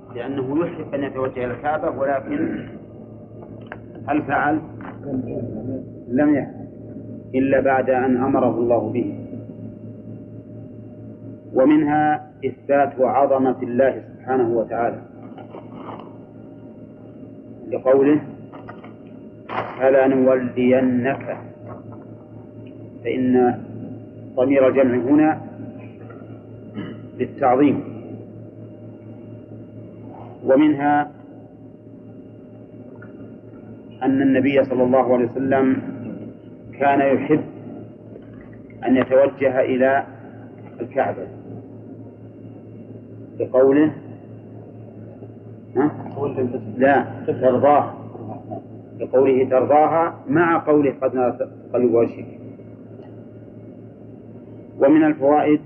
لأنه يحب أن يتوجه إلى الكعبة، ولكن هل فعل؟ لم يفعل إلا بعد أن أمره الله به. ومنها إثبات عظمة الله سبحانه وتعالى لقوله فلنولينك، فإن ضمير الجمع هنا للتعظيم. ومنها أن النبي صلى الله عليه وسلم كان يحب أن يتوجه إلى الكعبة بقوله لا ترضاها، بقوله ترضاها مع قوله قد نرى تقلب وجهك. ومن الفوائد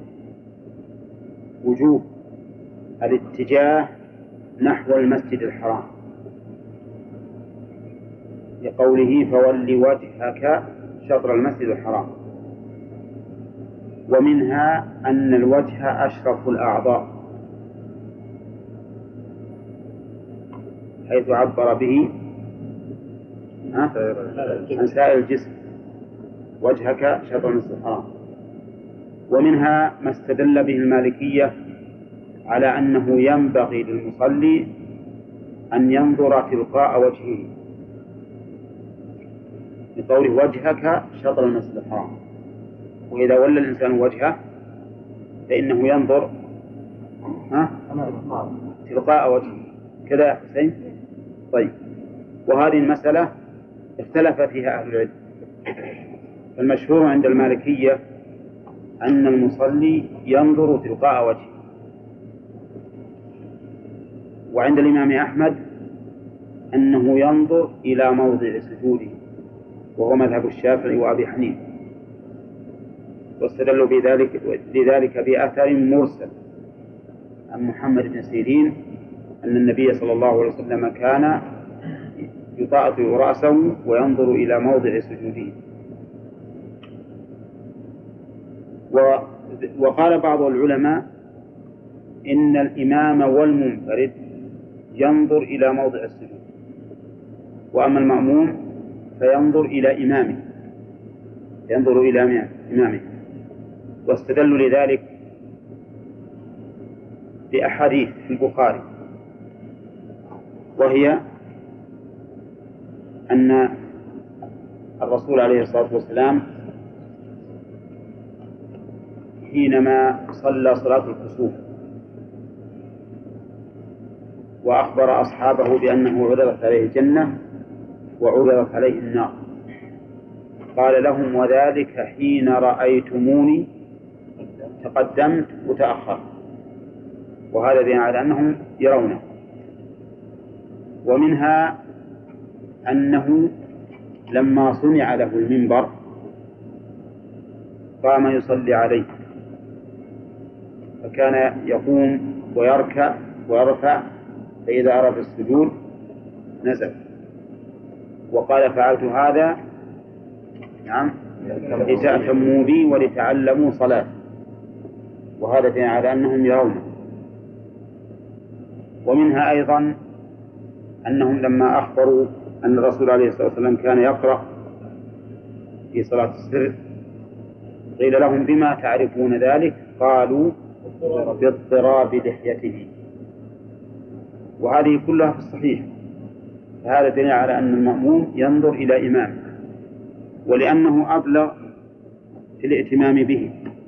وجوب الاتجاه نحو المسجد الحرام لقوله فول وجهك شطر المسجد الحرام. ومنها أن الوجه أشرف الأعضاء، حيث عبر به عن سائر الجسم وجهك شطر المسجد الحرام. ومنها ما استدل به المالكية على أنه ينبغي للمصلي أن ينظر تلقاء وجهه بقوله وجهك شطر المسجد الحرام. وإذا ولى الإنسان وجهه فإنه ينظر تلقاء وجهه كذا يا حسين. طيب، وهذه المسألة اختلف فيها أهل العلم. فالمشهور عند المالكية أن المصلي ينظر تلقاء وجهه، وعند الإمام أحمد أنه ينظر إلى موضع سجوده، وهو مذهب الشافعي وأبي حنيفة. واستدلوا لذلك بأثر مرسل عن محمد بن سيرين أن النبي صلى الله عليه وسلم كان يطأطئ رأسه وينظر إلى موضع سجوده. وقال بعض العلماء إن الإمام والمنفرد ينظر إلى موضع السجود، وأما المأموم فينظر إلى إمامه، ينظر إلى إمامه. واستدلوا لذلك بأحاديث في البخاري، وهي أن الرسول عليه الصلاة والسلام حينما صلى صلاة الكسوف وأخبر أصحابه بأنه عرضت عليه الجنة وعرضت عليه النار، قال لهم وذلك حين رأيتموني تقدمت وتأخرت، وهذا دليل على أنهم يرونه. ومنها أنه لما صنع له المنبر قام يصلي عليه، فكان يقوم ويركع ويرفع، فإذا أراد السجود نزل. وقال فعلت هذا لتأتموا بي ولتعلموا صلاة، وهذا دليل على أنهم يرونه. ومنها أيضا أنهم لما أخبروا أن الرسول عليه الصلاة والسلام كان يقرأ في صلاة السر قيل لهم بما تعرفون ذلك؟ قالوا باضطراب لحيته. وهذه كلها في الصحيح، فهذا دليل على أن المأموم ينظر إلى إمامه، ولأنه أبلغ في الائتمام به،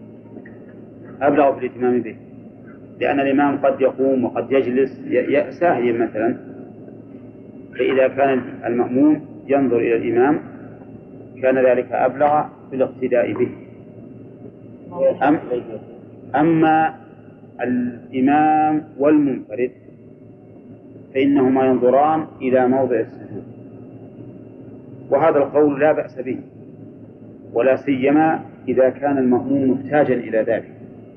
لأن الإمام قد يقوم وقد يجلس ساهيا مثلا، فإذا كان المأموم ينظر إلى الإمام كان ذلك أبلغ في الاقتداء به. أما الإمام والمنفرد فإنهما ينظران إلى موضع السجود، وهذا القول لا بأس به، ولا سيما إذا كان المأموم محتاجا إلى ذلك،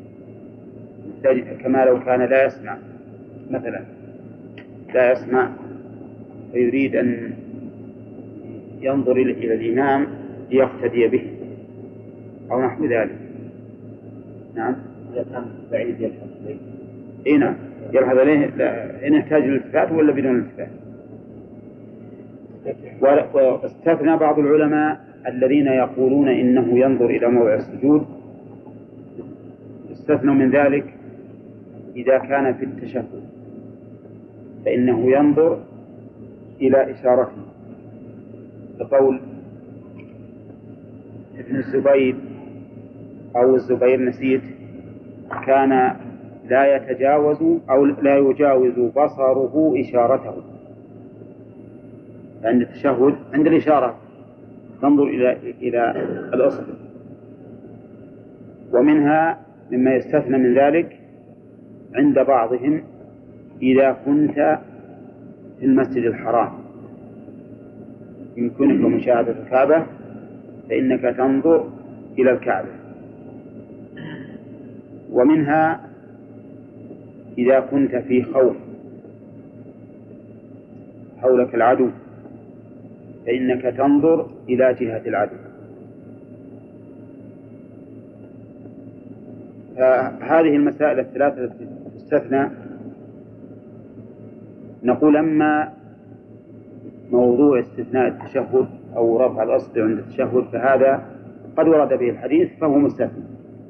كما لو كان لا يسمع مثلا، لا يسمع فيريد أن ينظر إلى الإمام ليقتدي به أو نحو ذلك. نعم، إذا كان بعيد يلحق به. نعم، يلحظ عليه إن يحتاج الالتفات ولا بدون الالتفات. واستثنى بعض العلماء الذين يقولون إنه ينظر إلى موضع السجود، استثنوا من ذلك إذا كان في التشهد فإنه ينظر إلى إشارته، بقول ابن الزبير أو الزبير نسيت كان لا يتجاوز أو لا يجاوز بصره إشارته عند التشهد، عند الإشارة تنظر إلى الأصل. ومنها مما يستثنى من ذلك عند بعضهم إذا كنت في المسجد الحرام يمكنك مشاهدة الكعبة فإنك تنظر إلى الكعبة. ومنها إذا كنت في خوف حولك العدو فإنك تنظر إلى جهة العدو. فهذه المسائل الثلاثة التي تستثنى نقول أما موضوع استثناء التشهد أو رفع الأصل عند التشهد فهذا قد ورد به الحديث فهو مستثنى.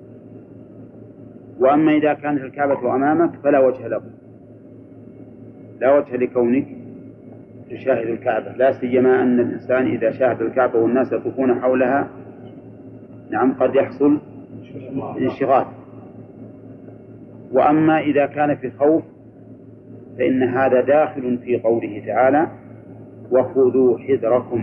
وأما إذا كانت الكعبة أمامك فلا وجه له، لا وجه لكونك تشاهد الكعبة، لا سيما أن الإنسان إذا شاهد الكعبة والناس يطوفون حولها نعم قد يحصل انشغال. وأما إذا كان في خوف فإن هذا داخل في قوله تعالى وخذوا حذركم.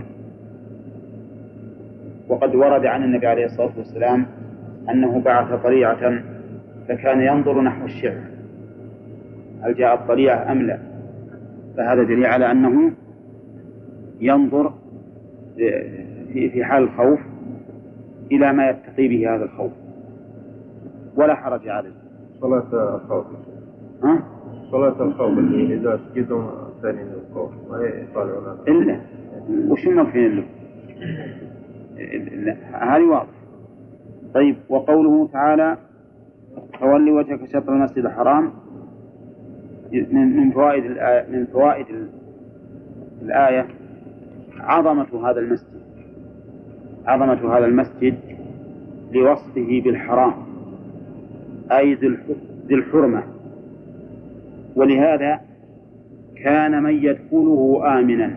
وقد ورد عن النبي عليه الصلاة والسلام أنه بعث طليعة فكان ينظر نحو الشعب هل جاءت طليعة أم لا، فهذا دليل على أنه ينظر في حال الخوف إلى ما يتقي به هذا الخوف ولا حرج عليه. صلاة الخوف صلاة الخوف اللي إذا سجدوا ثاني الخوف ما يطالعون إلا وش مفهين له هذه واضح. طيب وقوله تعالى فولي وجهك شطر المسجد الحرام من فوائد الآية عظمة هذا المسجد لوصفه بالحرام أي ذي الحرمة، ولهذا كان من يدخله آمنا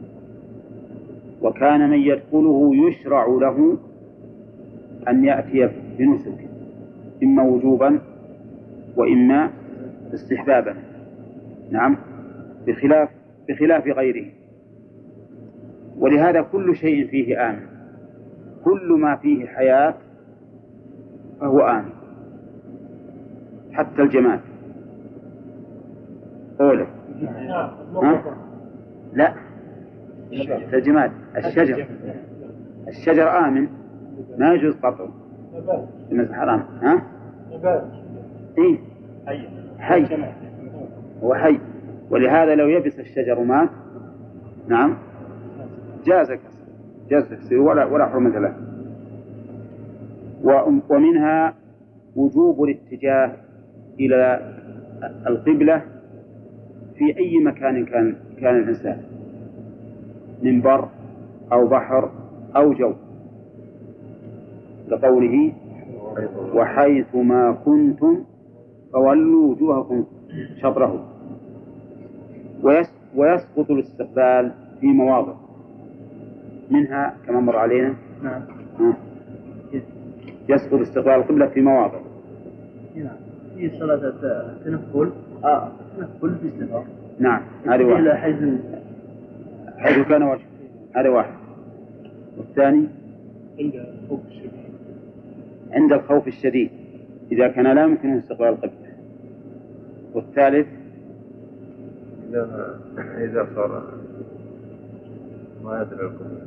وكان من يدخله يشرع له أن يأتي بنسك إما وجوبا وإما استحبابا نعم بخلاف غيره. ولهذا كل شيء فيه آمن، كل ما فيه حياة فهو آمن حتى الجماد. قوله لا الجماد الشجر آمن ما يجوز قطعه في المسجد الحرام. إيه حي هو حي، ولهذا لو يبس الشجر مات نعم جاز كسره ولا حرمة له. ومنها وجوب الاتجاه إلى القبلة في أي مكان كان الإنسان من بر أو بحر أو جو، لقوله وحيث ما كنتم فولوا وجوهكم شطره. ويسقط الاستقبال في مواضع منها كما مر علينا نعم يسقط استقبال القبلة في مواضع. نعم في صلاة التنفل التنفل في السفر نعم هذه واحد حيث كان وجه هذا واحد. والثاني عند الخوف الشديد إذا كان لا يمكنه استقبال القبلة. والثالث إذا صار ما يدري القبلة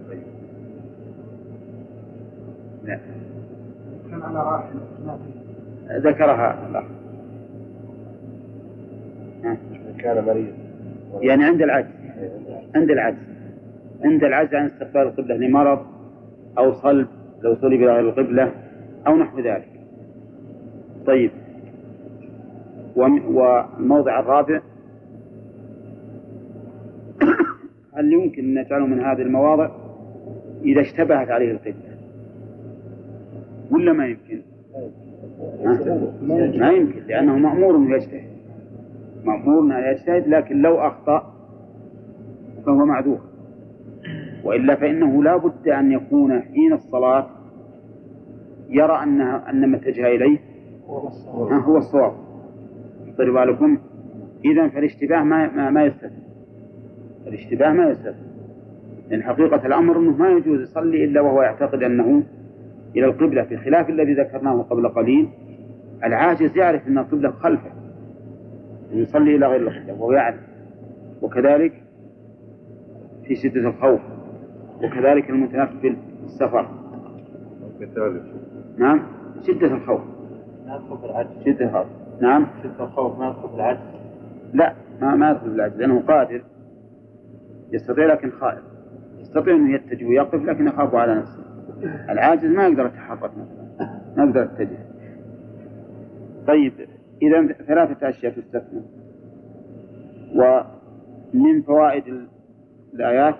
لا كان على راحل ذكرها الأخ كان مريض يعني عند العجز عن استقبال القبلة لمرض أو صلب لو صلب إلى القبلة أو نحو ذلك. طيب والموضع الرابع هل يمكن أن نجعله من هذه المواضع إذا اشتبهت عليه القبلة ولا ما يمكن؟ ما يمكن، لأنه مأمور أن يجتهد، مأمور أن يجتهد، لكن لو أخطأ فهو معذور، وإلا فإنه لا بد أن يكون حين الصلاة يرى أن ما اتجه إليه هو الصواب. طيب بالكم، إذن فالاشتباه ما يستثنى، الاشتباه ما يستثنى، لأن حقيقة الأمر أنه ما يجوز يصلي إلا وهو يعتقد أنه إلى القبلة، في خلاف الذي ذكرناه قبل قليل. العاجز يعرف أن القبلة خلفه يصلي إلى غير القبلة وهو يعرف، وكذلك في شدة الخوف، وكذلك المتنفل في السفر. نعم، شدة الخوف ما يدخل في العجز. شدة الخوف، نعم، شدة الخوف ما يدخل في العجز. لا، ما يدخل في العجز، لأنه قادر يستطيع لكن خائف، يستطيع أن يتجه ويقف لكن يخاف على نفسه. العاجز ما يقدر يتحرك مثلا، ما يقدر يتجه. طيب، إذا 3 أشياء تستثنى. ومن فوائد الآيات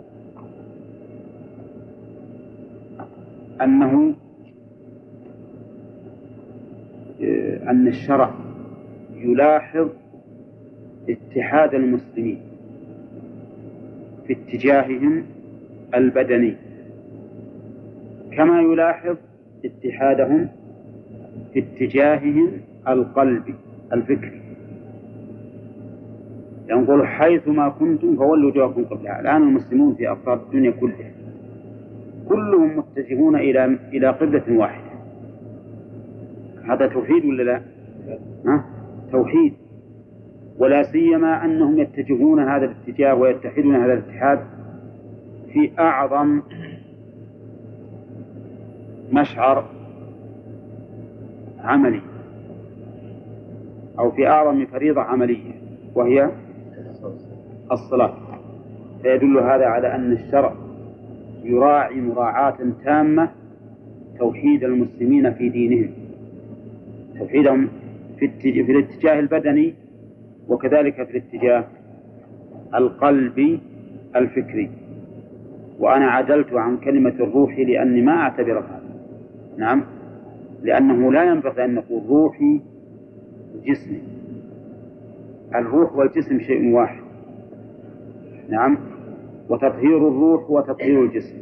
أن الشرع يلاحظ اتحاد المسلمين في اتجاههم البدني كما يلاحظ اتحادهم في اتجاههم القلبي الفكري. ينقول حيثما كنتم فولوا وجوهكم قبلها. الآن المسلمون في أقطار الدنيا كلها كلهم متجهون إلى قبلة واحدة. هذا توحيد ولا لا؟ توحيد، ولا سيما أنهم يتجهون هذا الاتجاه ويتحدون هذا الاتحاد في أعظم مشعر عملي أو في أعظم فريضة عملية وهي الصلاة. فيدل هذا على أن الشرع يراعي مراعاة تامة توحيد المسلمين في دينهم، توحيدهم في الاتجاه البدني وكذلك في الاتجاه القلبي الفكري. وأنا عدلت عن كلمة الروح لأني ما أعتبرها، نعم، لأنه لا ينبغي أن نقول روحي جسمي. الروح والجسم شيء واحد، نعم، وتطهير الروح وتطهير الجسم.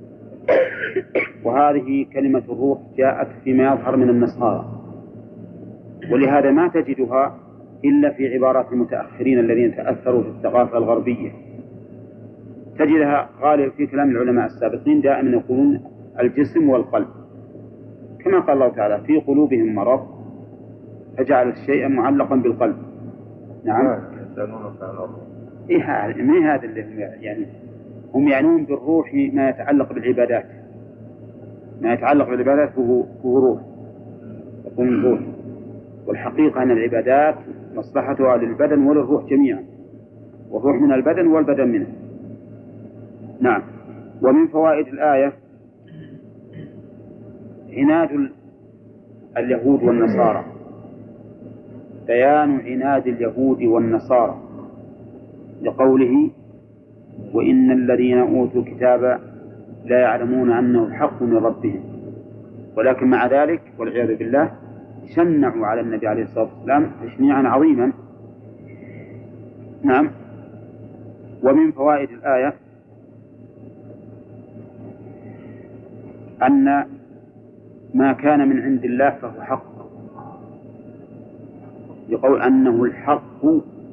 وهذه كلمة الروح جاءت فيما يظهر من النصارى، ولهذا ما تجدها إلا في عبارات المتأخرين الذين تأثروا في الثقافة الغربية. تجدها غالب في كلام العلماء السابقين دائما يقولون الجسم والقلب، كما قال الله تعالى في قلوبهم مرض فجعل الشيء معلقا بالقلب. نعم، إيه هذا اللي هم يعنون بالروح ما يتعلق بالعبادات، ما يتعلق بالعبادات هو روح، يقول روح، والحقيقة أن العبادات مصلحتها للبدن وللروح جميعا، والروح من البدن والبدن منه. نعم. ومن فوائد الآية عناد اليهود والنصارى، بيان عناد اليهود والنصارى لقوله وإن الذين أوتوا الكتاب لا يعلمون أنه الحق من ربهم، ولكن مع ذلك والعياذ بالله شنعوا على النبي عليه الصلاة والسلام تشنيعا عظيما. نعم. ومن فوائد الآية أن ما كان من عند الله فهو حق، يقول أنه الحق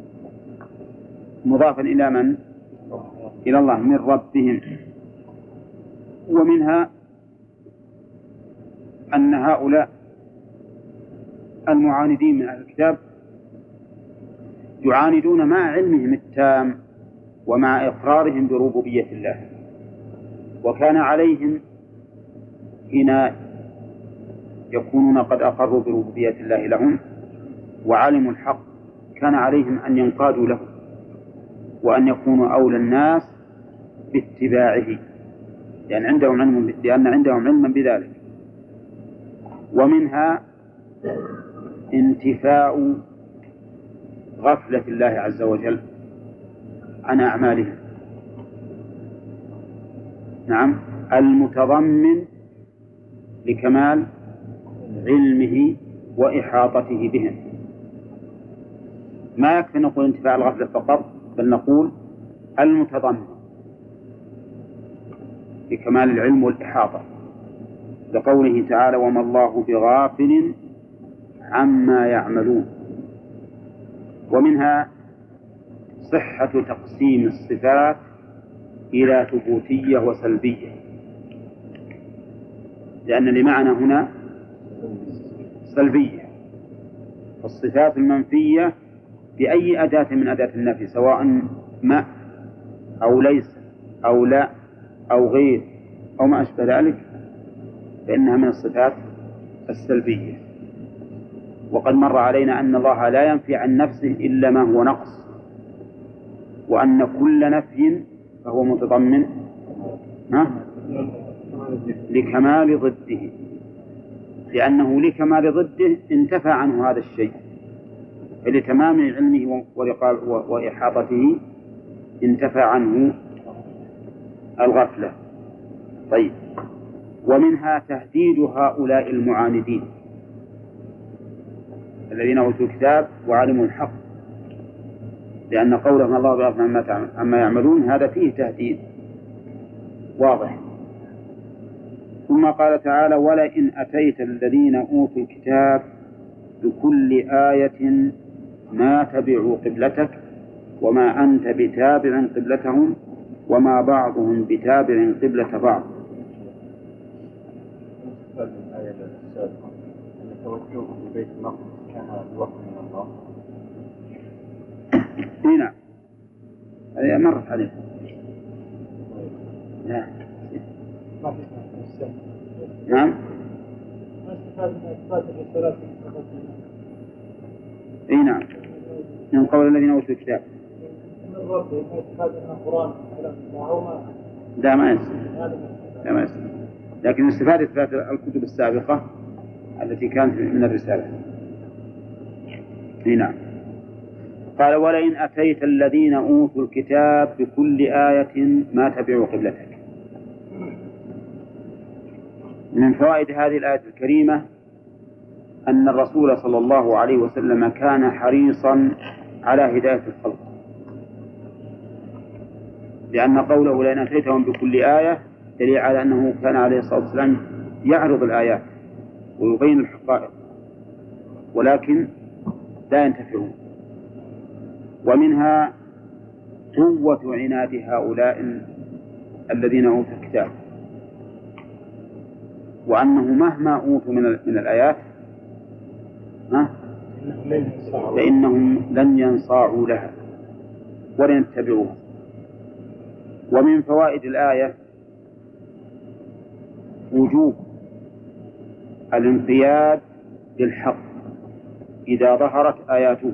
مضافا إلى من؟ إلى الله، من ربهم. ومنها أن هؤلاء المعاندين من أهل الكتاب يعاندون مع علمهم التام ومع إقرارهم بربوبية الله، وكان عليهم حين يكونون قد أقروا بربوبية الله لهم وعلموا الحق كان عليهم أن ينقادوا له وأن يكونوا أولى الناس باتباعه، لأن عندهم علما بذلك. ومنها انتفاء غفلة الله عز وجل عن أعمالهم. نعم، المتضمن لكمال علمه وإحاطته بهم. ما يكفي نقول انتفاع الغفلة فقط، بل نقول المتضمن لكمال العلم والإحاطة، لقوله تعالى: وما الله بغافل عما يعملون. ومنها صحة تقسيم الصفات إلى ثبوتية وسلبية، لأن لمعنى هنا سلبية. الصفات المنفية بأي أداة من أداة النفي، سواء ما أو ليس أو لا أو غير أو ما أشبه ذلك، فإنها من الصفات السلبية. وقد مر علينا أن الله لا ينفي عن نفسه إلا ما هو نقص، وأن كل نفي فهو متضمن لكمال ضده، لأنه لكمال ضده انتفى عنه هذا الشيء، فلتمام علمه وإحاطته انتفى عنه الغفلة. طيب، ومنها تهديد هؤلاء المعاندين الذين أوتوا الكتاب وعلموا الحق، لأن قولهم الله بغافل عما يعملون هذا فيه تهديد واضح. ثم قال تعالى: ولئن أتيت الذين أوتوا الكتاب بكل آية ما تبعوا قبلتك وما أنت بتابع قبلتهم وما بعضهم بتابع قبلة بعض. الآية السابقة أن توجهه لبيت المقدس كان الوحي من الله. نعم، هذه مرت عليه. لا. نعم. اي نعم، من قول الذين اوتوا الكتاب. لا ما يصير، لكن استفاد إثبات الكتب السابقة التي كانت من الرسالة. اي نعم. قال: ولئن أتيت الذين أوتوا الكتاب بكل آية ما تبعوا قبلتك. من فوائد هذه الآية الكريمة أن الرسول صلى الله عليه وسلم كان حريصا على هداية الخلق، لأن قوله لئن أتيتهم بكل آية دليل على أنه كان عليه الصلاة والسلام يعرض الآيات ويبين الحقائق، ولكن لا ينتفعون. ومنها قوة عناد هؤلاء الذين أوتوا الكتاب، وأنه مهما أوتوا من الآيات فإنهم لن ينصاعوا لها ولن يتبعوها. ومن فوائد الآية وجوب الانقياد للحق إذا ظهرت آياته،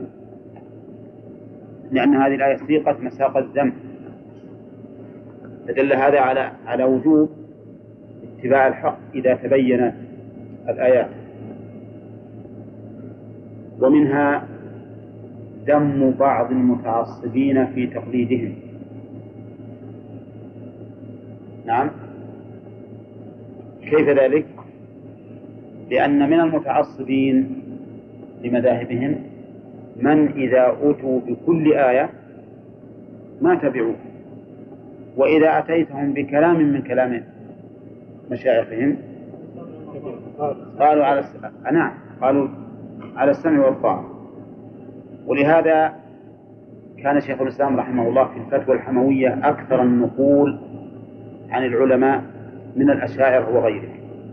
لأن هذه الآية سيقت مساق الذنب، فدل هذا على وجوب اتباع الحق إذا تبينت الآيات. ومنها ذم بعض المتعصبين في تقليدهم. نعم، كيف ذلك؟ لأن من المتعصبين لمذاهبهم من إذا أتوا بكل آية ما تبعوه، وإذا أتيتهم بكلام من كلام مشايخهم قالوا على السمع والطاعة. ولهذا كان شيخ الإسلام رحمه الله في الفتوى الحموية أكثر النقول عن العلماء من الأشاعرة وغيره،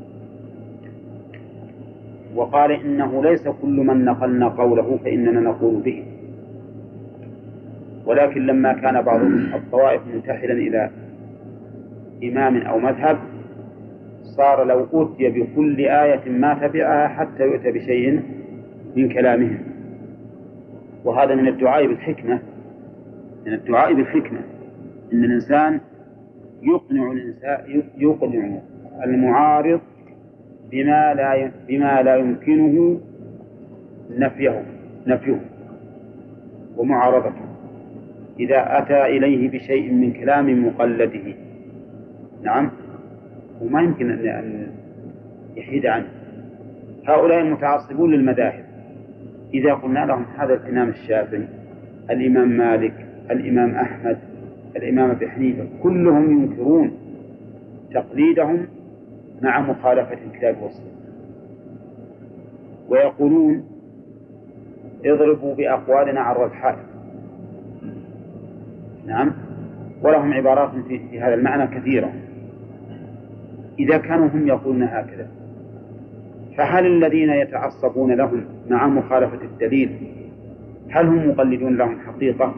وقال إنه ليس كل من نقلنا قوله فإننا نقول به، ولكن لما كان بعض الطوائف منتحلا إلى إمام أو مذهب صار لو أوتي بكل آية ما تبعها حتى يؤتى بشيء من كلامهم. وهذا من الدعاء بالحكمة، إن الإنسان يقنع المعارض بما لا يمكنه نفيه، ومعارضته إذا أتى إليه بشيء من كلام مقلده. نعم، وما يمكن أن يحيد عنه. هؤلاء المتعصبون للمذاهب إذا قلنا لهم هذا الإمام الشافعي، الإمام مالك، الإمام أحمد، الإمام أبي حنيفة، كلهم ينكرون تقليدهم مع مخالفة الكتاب والسنة، ويقولون اضربوا بأقوالنا عرض الحائط. نعم، ولهم عبارات في هذا المعنى كثيرة. إذا كانوا هم يقولون هكذا، فهل الذين يتعصبون لهم مع مخالفة الدليل هل هم مقلدون لهم حقيقة؟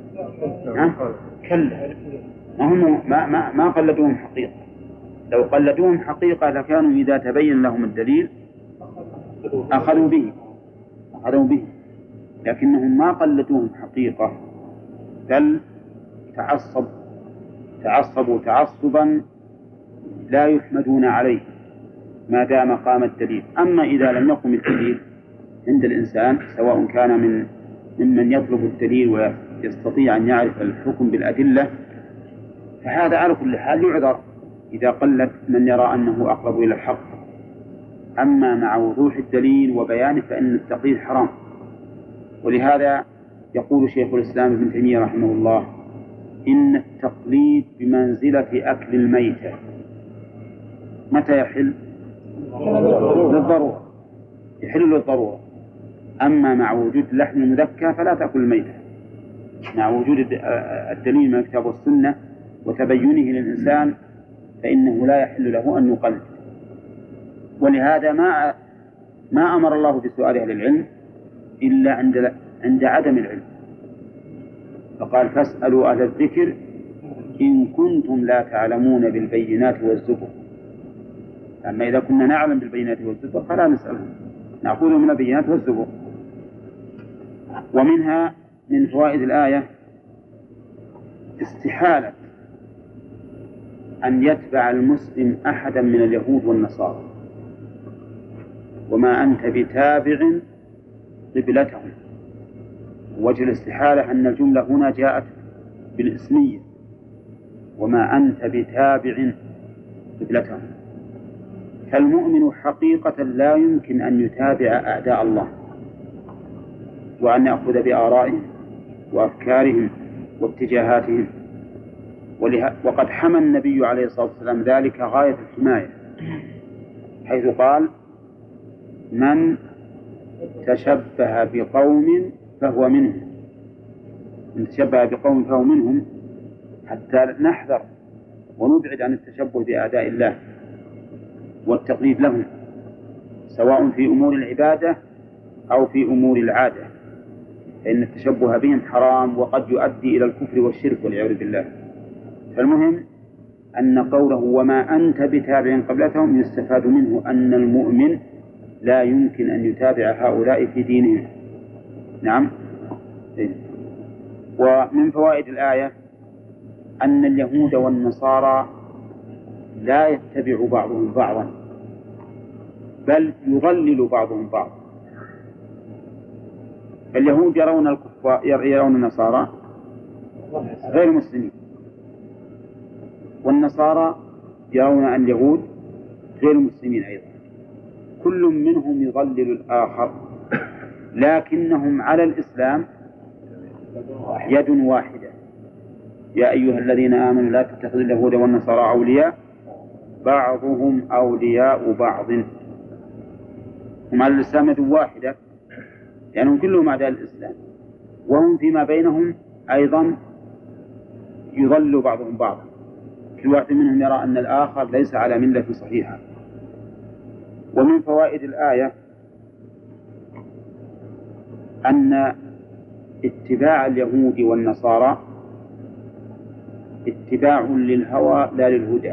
كلا، ما قلدوهم حقيقة. لو قلدوهم حقيقة لكانوا إذا تبين لهم الدليل أخذوا به، لكنهم ما قلدوهم حقيقة، بل تعصبوا تعصبا لا يحمدون عليه ما دام قام الدليل. أما إذا لم يقم الدليل عند الإنسان، سواء كان ممن يطلب الدليل ويستطيع أن يعرف الحكم بالأدلة، فهذا على كل حال يعذر إذا قلد من يرى أنه أقرب إلى الحق. أما مع وضوح الدليل وبيانه فإن التقليد حرام. ولهذا يقول شيخ الإسلام ابن تيمية رحمه الله: إن التقليد بمنزلة أكل الميتة. متى يحل؟ للضرورة، يحل للضرورة. أما مع وجود اللحم المذكى فلا تأكل الميتة، مع وجود الدليل من الكتاب والسنة وتبينه للإنسان فإنه لا يحل له أن يقلد. ولهذا ما أمر الله بسؤال أهل العلم إلا عند عدم العلم، فقال: فاسألوا أهل الذكر إن كنتم لا تعلمون بالبينات والزبر. أما إذا كنا نعلم بالبينات والزبر فلا نسألهم، نأخذ من البينات والزبر. ومنها من فوائد الآية استحالة أن يتبع المسلم أحدا من اليهود والنصارى، وما أنت بتابع قبلتهم. وجه الاستحالة أن الجملة هنا جاءت بالإسمية، وما أنت بتابع قبلتهم. فالمؤمن حقيقة لا يمكن أن يتابع أعداء الله وأن يأخذ بآرائهم وأفكارهم واتجاهاتهم. وقد حمى النبي عليه الصلاة والسلام ذلك غاية الحماية، حيث قال: من تشبه بقوم فهو منهم. من تشبه بقوم فهو منهم، حتى نحذر ونبعد عن التشبه بأعداء الله والتقليد لهم، سواء في أمور العبادة أو في أمور العادة، فإن التشبه بهم حرام وقد يؤدي إلى الكفر والشرك والعياذ بالله. فالمهم أن قوله وما أنت بتابع قبلتهم يستفاد منه أن المؤمن لا يمكن أن يتابع هؤلاء في دينهم. نعم. ومن فوائد الآية أن اليهود والنصارى لا يتبع بعضهم بعضا، بل يضلل بعضهم بعضا. اليهود يرون الكفار، يرون النصارى غير مسلمين، والنصارى يرون اليهود غير مسلمين أيضا. كل منهم يضلل الآخر، لكنهم على الإسلام يد واحدة. يا أيها الذين آمنوا لا تتخذوا اليهود والنصارى أولياء بعضهم أولياء بعض. هم على الإسلام يد واحدة، يعني كلهم أعداء الإسلام، وهم فيما بينهم أيضا يضل بعضهم بعضا. كل واحد منهم يرى أن الآخر ليس على ملة صحيحة. ومن فوائد الآية أن اتباع اليهود والنصارى اتباع للهوى لا للهدى،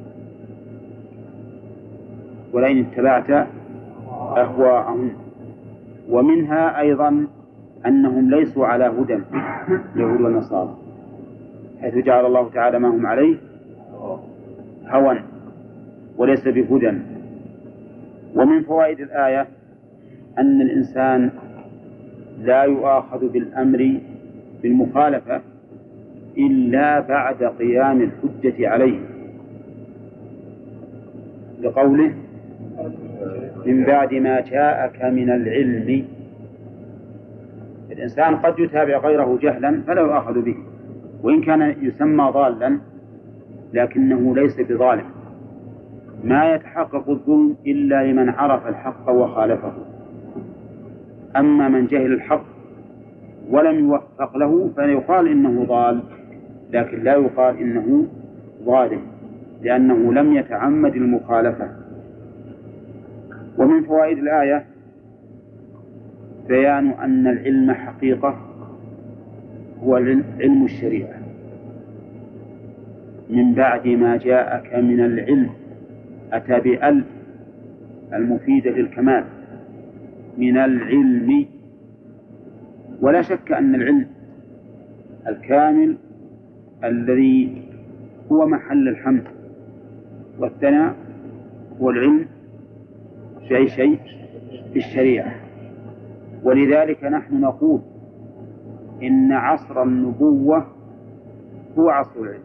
ولئن اتبعت أهواءهم. ومنها أيضا أنهم ليسوا على هدى اليهود والنصارى، حيث جعل الله تعالى ما هم عليه هوى وليس بهدى. ومن فوائد الآية أن الإنسان لا يؤاخذ بالأمر بالمخالفة إلا بعد قيام الحجة عليه، لقوله من بعد ما جاءك من العلم. الإنسان قد يتابع غيره جهلا فلا يؤاخذ به، وإن كان يسمى ضالا لكنه ليس بظالم. ما يتحقق الظلم إلا لمن عرف الحق وخالفه، أما من جهل الحق ولم يوفق له فيقال إنه ضال، لكن لا يقال إنه ظالم لأنه لم يتعمد المخالفة. ومن فوائد الآية بيان أن العلم حقيقة هو علم الشريعة. من بعد ما جاءك من العلم، أتى بأل المفيدة للكمال، من العلم. ولا شك أن العلم الكامل الذي هو محل الحمد والثناء هو العلم في أي شيء في الشريعة. ولذلك نحن نقول إن عصر النبوة هو عصر العلم،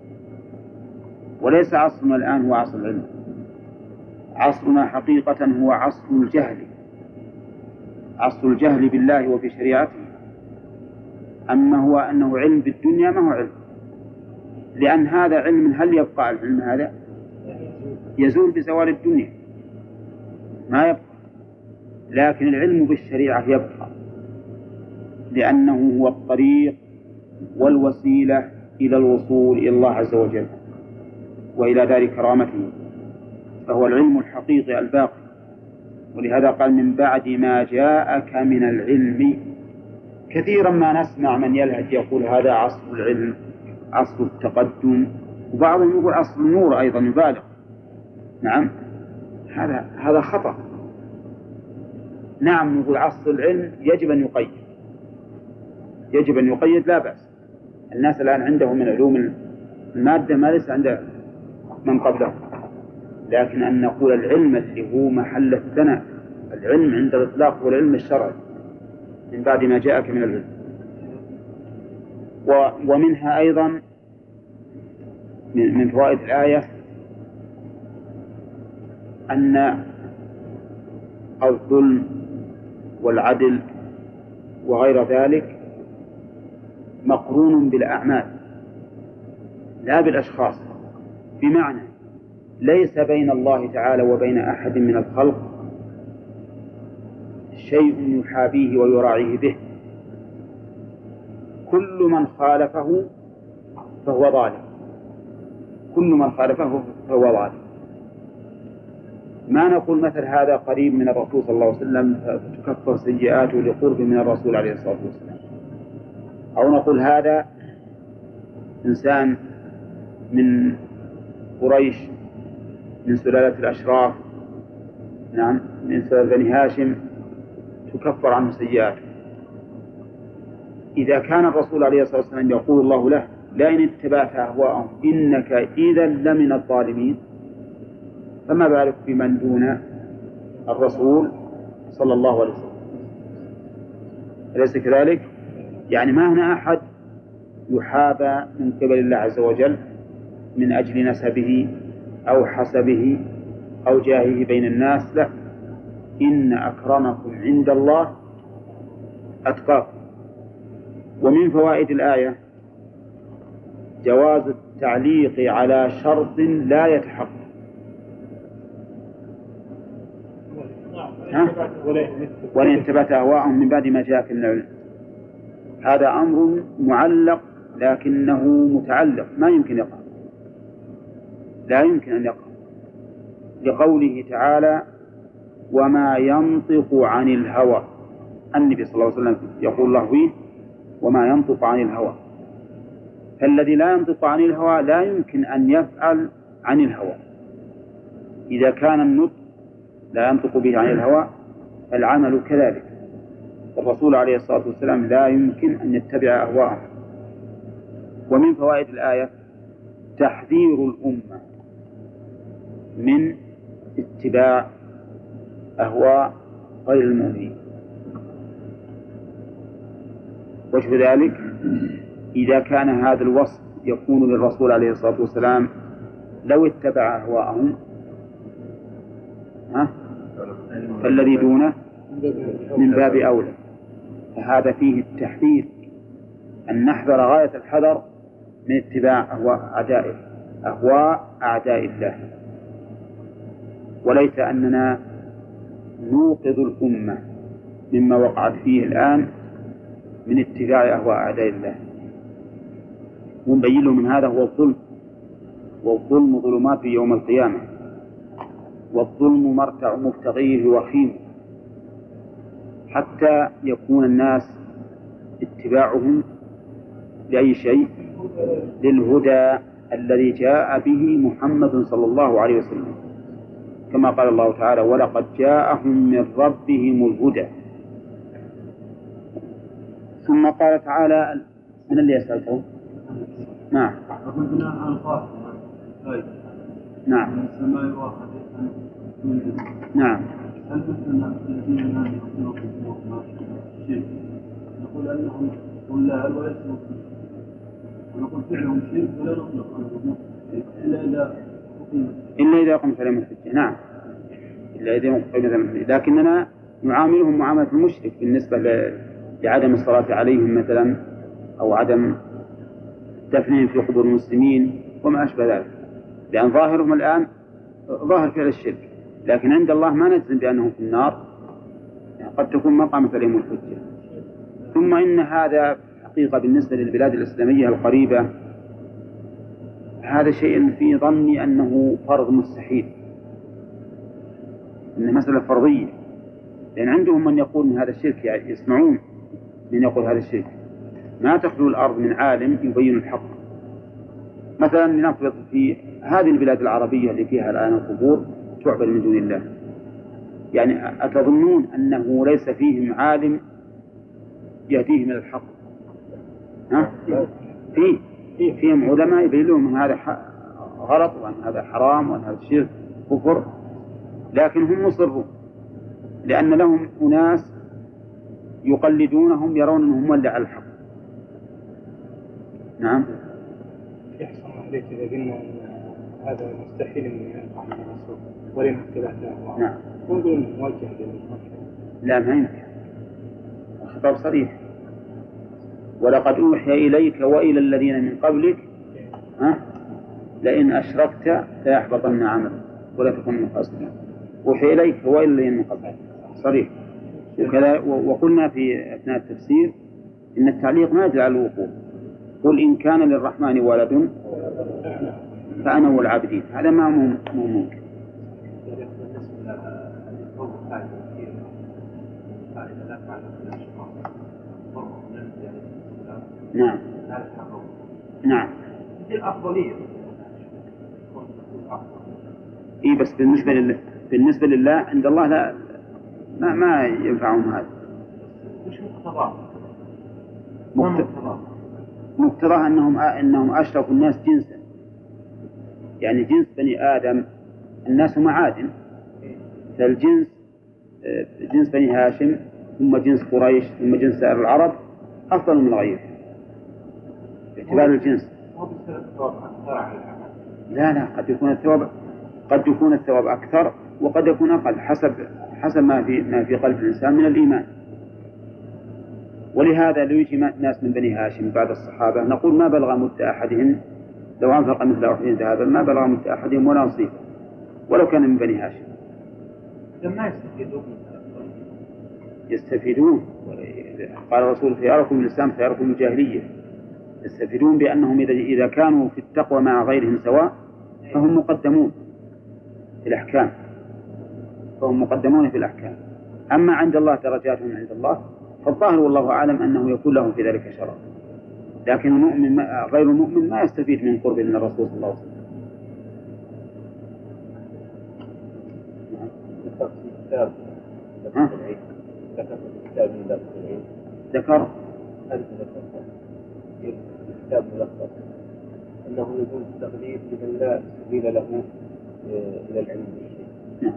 وليس عصرنا الآن هو عصر العلم. عصرنا حقيقة هو عصر الجهل، عصر الجهل بالله وبشريعته. أما هو أنه علم بالدنيا ما هو علم، لأن هذا علم. هل يبقى العلم هذا؟ يزول بزوال الدنيا، ما يبقى. لكن العلم بالشريعة يبقى، لأنه هو الطريق والوسيلة إلى الوصول إلى الله عز وجل وإلى دار كرامته، فهو العلم الحقيقي الباقي. ولهذا قال من بعد ما جاءك من العلم. كثيرا ما نسمع من يلهج يقول هذا عصر العلم، عصر التقدم، وبعضهم يقول عصر النور أيضا يبالغ. نعم، هذا خطأ. نعم، نقول عصر العلم يجب أن يقيد، يجب أن يقيد، لا بأس. الناس الآن عندهم من علوم المادة ما ليس عند من قبلهم، لكن أن نقول العلم اللي هو محل الثناء، العلم عند الإطلاق هو العلم الشرعي من بعد ما جاءك من العلم. ومنها أيضا من فوائد الآية أن الظلم والعدل وغير ذلك مقرون بالأعمال لا بالأشخاص، بمعنى ليس بين الله تعالى وبين أحد من الخلق شيء يحابيه ويراعيه به. كل من خالفه فهو ظالم، كل من خالفه فهو ظالم. ما نقول مثل هذا قريب من الرسول صلى الله عليه وسلم فتكفر سيئاته لقرب من الرسول عليه الصلاة والسلام، أو نقول هذا إنسان من قريش من سلالة الأشراف، نعم، من سلالة بني هاشم تكفر عنه سيئاته. إذا كان الرسول عليه الصلاة والسلام يقول الله له لئن اتبعت أهواءهم إنك إذا لمن الظالمين، فما بالك بمن دون الرسول صلى الله عليه وسلم؟ أليس كذلك؟ يعني ما هنا أحد يحابى من قبل الله عز وجل من أجل نسبه أو حسبه أو جاهه بين الناس، لا، إن أكرمكم عند الله أتقاكم. ومن فوائد الآية جواز التعليق على شرط لا يتحقق. ولئن اتبعت أهواءهم من بعد ما جاءك من العلم، هذا أمر معلق لكنه متعلق، ما يمكن يقع، لا يمكن أن يقع، لقوله تعالى وما ينطق عن الهوى. النبي صلى الله عليه وسلم يقول الله فيه وما ينطق عن الهوى، فالذي لا ينطق عن الهوى لا يمكن أن يفعل عن الهوى. إذا كان النطق لا ينطق به عن الهوى العمل كذلك. الرسول عليه الصلاة والسلام لا يمكن أن يتبع أهواءه. ومن فوائد الآية تحذير الأمة من اتباع أهواء غير المؤمنين، وجه ذلك إذا كان هذا الوصف يكون للرسول عليه الصلاة والسلام لو اتبع أهواءهم فالذي دونه من باب أولى. فهذا فيه التحذير أن نحذر غاية الحذر من اتباع أهواء أعداء الله. وليت أننا نوقظ الأمة مما وقعت فيه الآن من اتباع أهواء أعداء الله، ونبين له من هذا هو الظلم، والظلم ظلمات يوم القيامة، والظلم مرتع مبتغيه وخيم، حتى يكون الناس اتباعهم لأي شيء؟ للهدى الذي جاء به محمد صلى الله عليه وسلم، كما قال الله تعالى: ولقد جاءهم من ربهم الهدى. ثم قال تعالى: من اللي يسألته؟ نعم نعم نعم. هل مثلنا الذين لا يؤمنون بالله شرك نقول انهم لا ويسلمون، ونقول فعلهم شرك ولا نطلق عنهم إلا إذا قمت عليهم الحجة. نعم، إلا إذا قمت عليهم الحجة، لكننا نعاملهم معاملة المشرك بالنسبة لعدم الصلاة عليهم مثلا، أو عدم دفنهم في قبور المسلمين وما أشبه ذلك، لأن ظاهرهم الآن ظاهر فعل الشرك، لكن عند الله ما نجزم بأنهم في النار، يعني قد تكون ما قامت عليهم الحجة. ثم إن هذا حقيقة بالنسبة للبلاد الإسلامية القريبة هذا شيء في ظني أنه فرض مستحيل، إنه مسألة فرضية، لأن عندهم من يقول من هذا الشرك، يعني يسمعون من يقول هذا الشرك. ما تخلو الأرض من عالم يبين الحق. مثلا لنفرض في هذه البلاد العربية اللي فيها الآن القبور تعبد من دون الله، يعني أتظنون أنه ليس فيهم عالم يهديهم إلى الحق؟ ها؟ فيهم علماء يبين لهم أن هذا غلط، وأن هذا حرام، وأن هذا شرك كفر، لكن هم مصرون لأن لهم أناس يقلدونهم يرون أنهم ولى على الحق. نعم. يحصل عليك إذا قلنا أن هذا مستحيل أن ينفع من الرسول ولم اختلاف له. نعم. نقول أنه موجه للمشرك. لا، ما يمكن، الخطاب صريح: ولقد أوحي إليك وإلى الذين من قبلك لئن أشركت ليحبطن عملك ولا تكن من الخاسرين. أوحي إليك وإلى الذين من قبلك صريح. وكذا وقلنا في أثناء التفسير إن التعليق ما يدل على الوقوع. قل إن كان للرحمن ولد فأنا والعابدين، هذا ما ممكن. نعم نعم. الأفضلية إيه، بس بالنسبة لله عند الله لا ما ينفعهم هذا. مش مقتضاه أنهم أشرفوا الناس جنسا، يعني جنس بني آدم الناس معادن، فالجنس جنس بني هاشم ثم جنس قريش ثم جنس سائر العرب أفضل من الغير باعتبار الجنس. لا، قد يكون الثواب أكثر وقد يكون أقل حسب ما في قلب الإنسان من الإيمان. ولهذا لو يجي ناس من بني هاشم بعد الصحابة نقول ما بلغ مد أحدهم لو أنفق مثل أحد ذهبا ما بلغ مد أحدهم ولا نصيب ولو كان من بني هاشم. لما يستفيدون. قال الرسول: خياركم الإسلام خياركم الجاهلية. يستفيدون بأنهم إذا كانوا في التقوى مع غيرهم سواء فهم مقدمون في الأحكام. أما عند الله درجاتهم عند الله، فالظاهر والله أعلم أنه يكون لهم في ذلك شرف، لكن المؤمن غير المؤمن ما يستفيد من قرب من الرسول صلى الله عليه وسلم. ذكر الكتاب ملخص أنه يجوز التقليد لمن لا سبيل له إلى العلم بالشيء.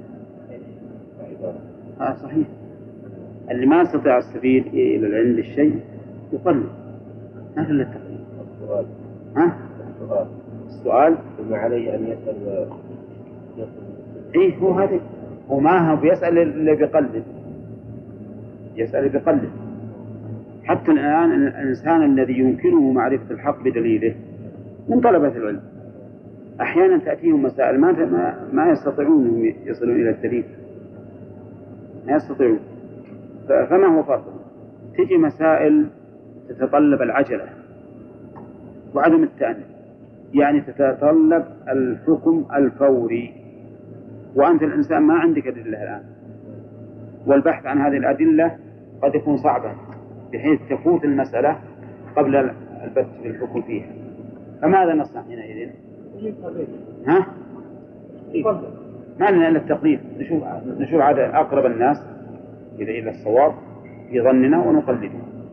صحيح. اللي ما يستطيع السبيل إلى العلم بالشيء يقلد، ما في إلا التقليد. السؤال ها؟ السؤال ثم عليه أن يسأل إيه هو هذا، وما هو بيسأل اللي بيقلد، يسأل بقلده. حتى الآن الإنسان الذي يمكنه معرفة الحق بدليله من طلبة العلم أحيانا تأتيهم مسائل ما يستطيعون أن يصلون إلى الدليل، ما يستطيعون. فما هو فرق؟ تجي مسائل تتطلب العجلة وعدم التأني، يعني تتطلب الحكم الفوري، وأنت الإنسان ما عندك أدلة الآن، والبحث عن هذه الأدلة قد يكون صعبا بحيث تفوت المسألة قبل البت بالحكم فيها. فماذا نصنع حينئذ؟ ها؟ ما لنا إلا التقليد، نشوف عدد أقرب الناس إلى الصواب في ظننا ونقلده.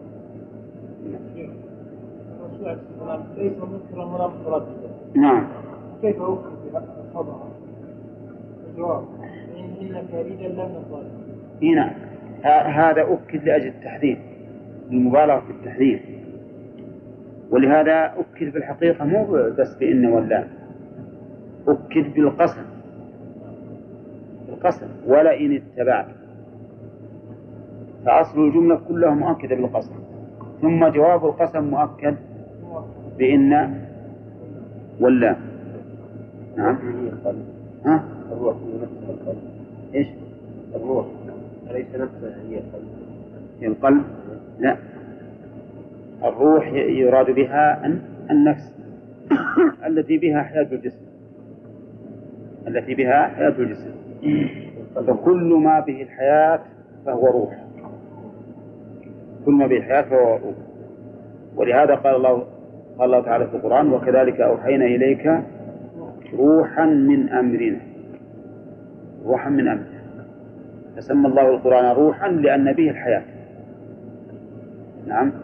ليس منكرا ولا مترددا. نعم. كيف أوكل بخبر؟ الجواب إنك إذا لم نقل. هنا هذا أكد لأجل التحذير، المبالغة في التحذير، ولهذا أكد في الحقيقة مو بس بإن ولا، أكد بالقسم، القسم ولئن اتبعت، فأصل الجملة كلها مؤكدة بالقسم، ثم جواب القسم مؤكد بإن ولا. نعم. ها؟ الروح هي نفسها القلب. إيش؟ الروح أليس نفسها هي القلب؟ هي القلب؟ لا، الروح يراد بها النفس التي بها حياة الجسم، التي بها حياة الجسم، فكل ما به الحياة فهو روح، كل ما به الحياة فهو روح. ولهذا قال الله تعالى في القرآن: وكذلك أوحينا إليك روحا من أمرنا، روحا من أمرنا. فسمى الله القرآن روحا لأن به الحياة. نعم.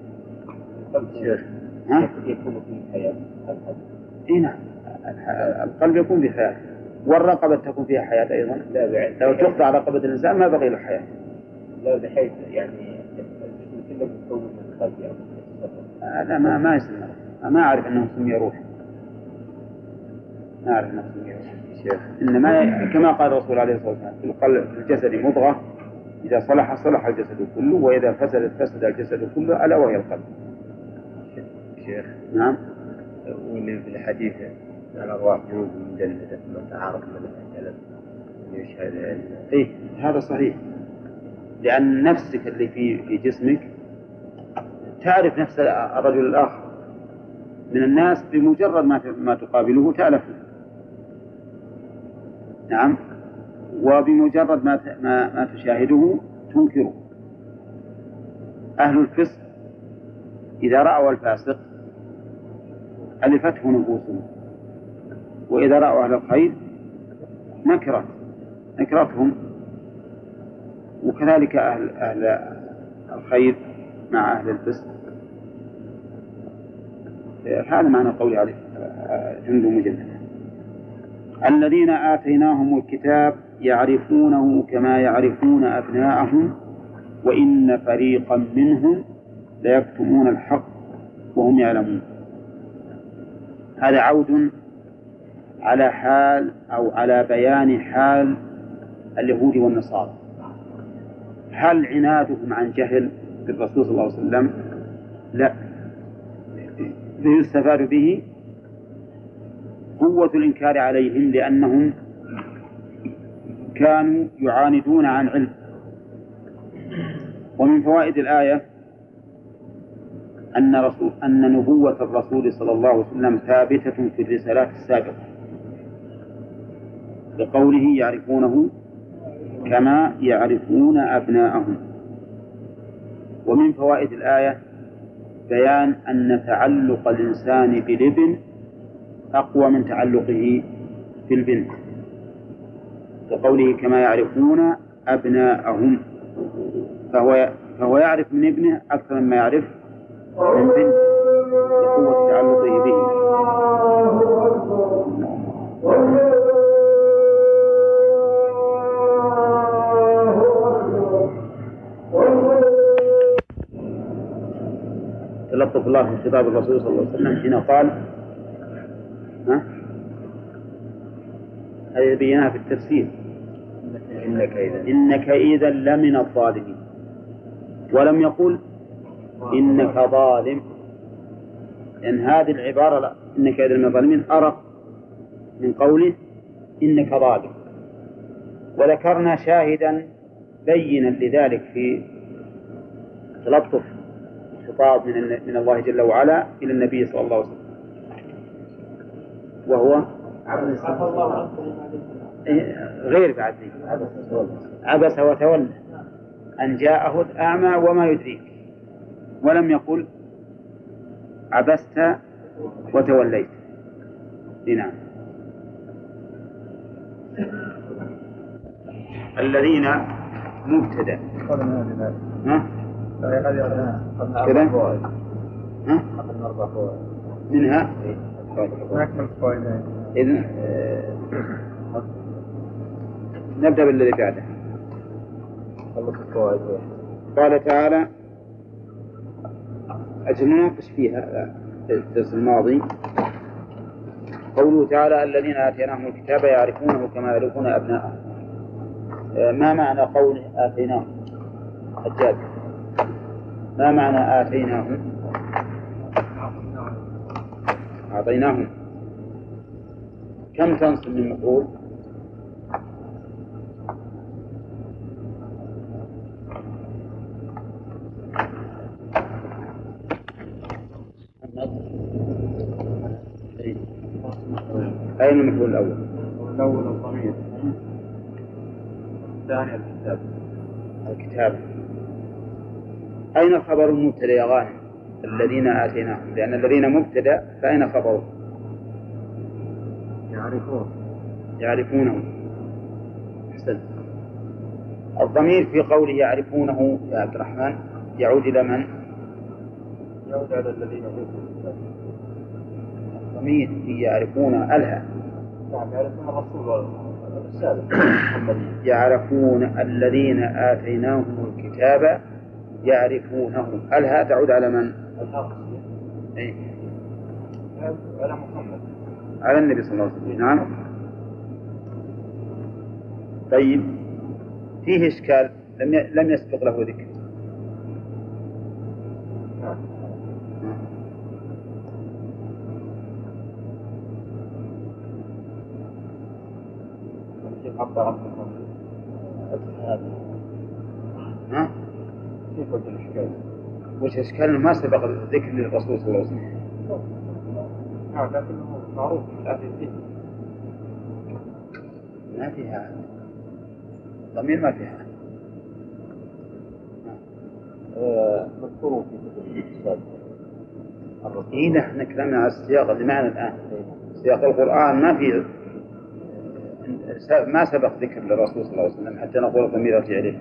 ها؟ يكون فيه حياة. إيه نعم، القلب يكون فيه حياة، والرقبة تكون فيها حياة أيضا. لا بعد. لو تقطع رقبة الإنسان ما بقي له حياة. لا بحيث يعني الجسم كله مكون من القلب يعني. هذا ما يسمى، ما أعرف أنه سمي روح، ما أعرف أنه سمي روح. إنما كما قال الرسول عليه الصلاة والسلام: في القلب في الجسد مضغة إذا صلح صلح الجسد كله، وإذا فسدت فسد الجسد كله، ألا وهي القلب. شيخ. نعم. واللي في الحديث الأرواح جنود مجندة ما تعارف من الكلام يشهد. إيه هذا صحيح، لأن نفسك اللي في جسمك تعرف نفس الرجل الآخر من الناس بمجرد ما تقابله تألفه. نعم. وبمجرد ما تشاهده تنكره. أهل الفسق إذا رأوا الفاسق ألفته نفوسهم، وإذا رأوا أهل الخير نكرتهم، وكذلك أهل الخير مع أهل الفسق. هذا معنى قولي عليه جند مجند. الذين آتيناهم الكتاب يعرفونه كما يعرفون أبناءهم وإن فريقا منهم ليكتمون الحق وهم يعلمون. هذا عود على حال أو على بيان حال اليهود والنصارى. هل عنادهم عن جهل بالرسول صلى الله عليه وسلم؟ لا، فيستفاد به قوة الإنكار عليهم لأنهم كانوا يعاندون عن علم. ومن فوائد الآية أن نبوة الرسول صلى الله عليه وسلم ثابتة في الرسالات السابقة، لقوله يعرفونه كما يعرفون أبناءهم. ومن فوائد الآية بيان أن تعلق الإنسان بالابن أقوى من تعلقه بالبنت، لقوله كما يعرفون أبناءهم، فهو يعرف من ابنه أكثر مما يعرف من بنته لقوة تعلقه به. تلطف الله في خطاب الرسول صلى الله عليه وسلم حين قال هذه بيناها في التفسير إنك إذا لمن الظالمين، ولم يقل إنك ظالم، لأن هذه العبارة لا إنك إذا لمن الظالمين أرق من قوله إنك ظالم. وذكرنا شاهدا بينا لذلك في تلطف الخطاب من الله جل وعلا إلى النبي صلى الله عليه وسلم، وهو غير بعد عبس وتولى أن جاءه الأعمى وما يدريك، ولم يقل عبست وتوليت. نعم. الذين مبتدأ كذا منها إذن نبدأ بالذي بعده. قال تعالى أجل نناقش فيها الدرس الماضي. قوله تعالى الذين آتيناهم الكتاب يعرفونه كما يعرفون أبناءهم. ما معنى قوله آتيناهم؟ حجاج، ما معنى آتيناهم؟ أعطيناهم. كم تنصب من مفعول؟ أين المفعول الأول؟ الأول الضمير، الثاني الكتاب. أين خبر المبتدأ يا غانم؟ الذين آتيناهم، لأن الذين مبتدأ فأين خبره؟ يعرفونه. أحسن. الضمير في قوله يعرفونه يا عبد الرحمن يعود إلى من؟ يعود على الذين أوتوا الكتاب. الضمير يعرفون ألها. نعم، يعرفون الرسول والرسالة. يعرفون الذين آتيناهم الكتاب يعرفونه، ألها تعود على من؟ أي. على محمد، على النبي صلى الله عليه وسلم. نعم. طيب فيه إشكال لم يسبق له ذكر. نعم. ها؟ كيف الإشكال؟ وش إشكال ما سبق الذكر للرسول صلى الله عليه وسلم؟ نعم، لكنه معروف في أهل الدين. ما فيها ضمير، ما فيها مذكور في كتب السابقة. إيه نحن كلامنا على السياق اللي معنا الآن. سياق القرآن ما سبق ذكر للرسول صلى الله عليه وسلم حتى نقول الضمير يرجع إليه.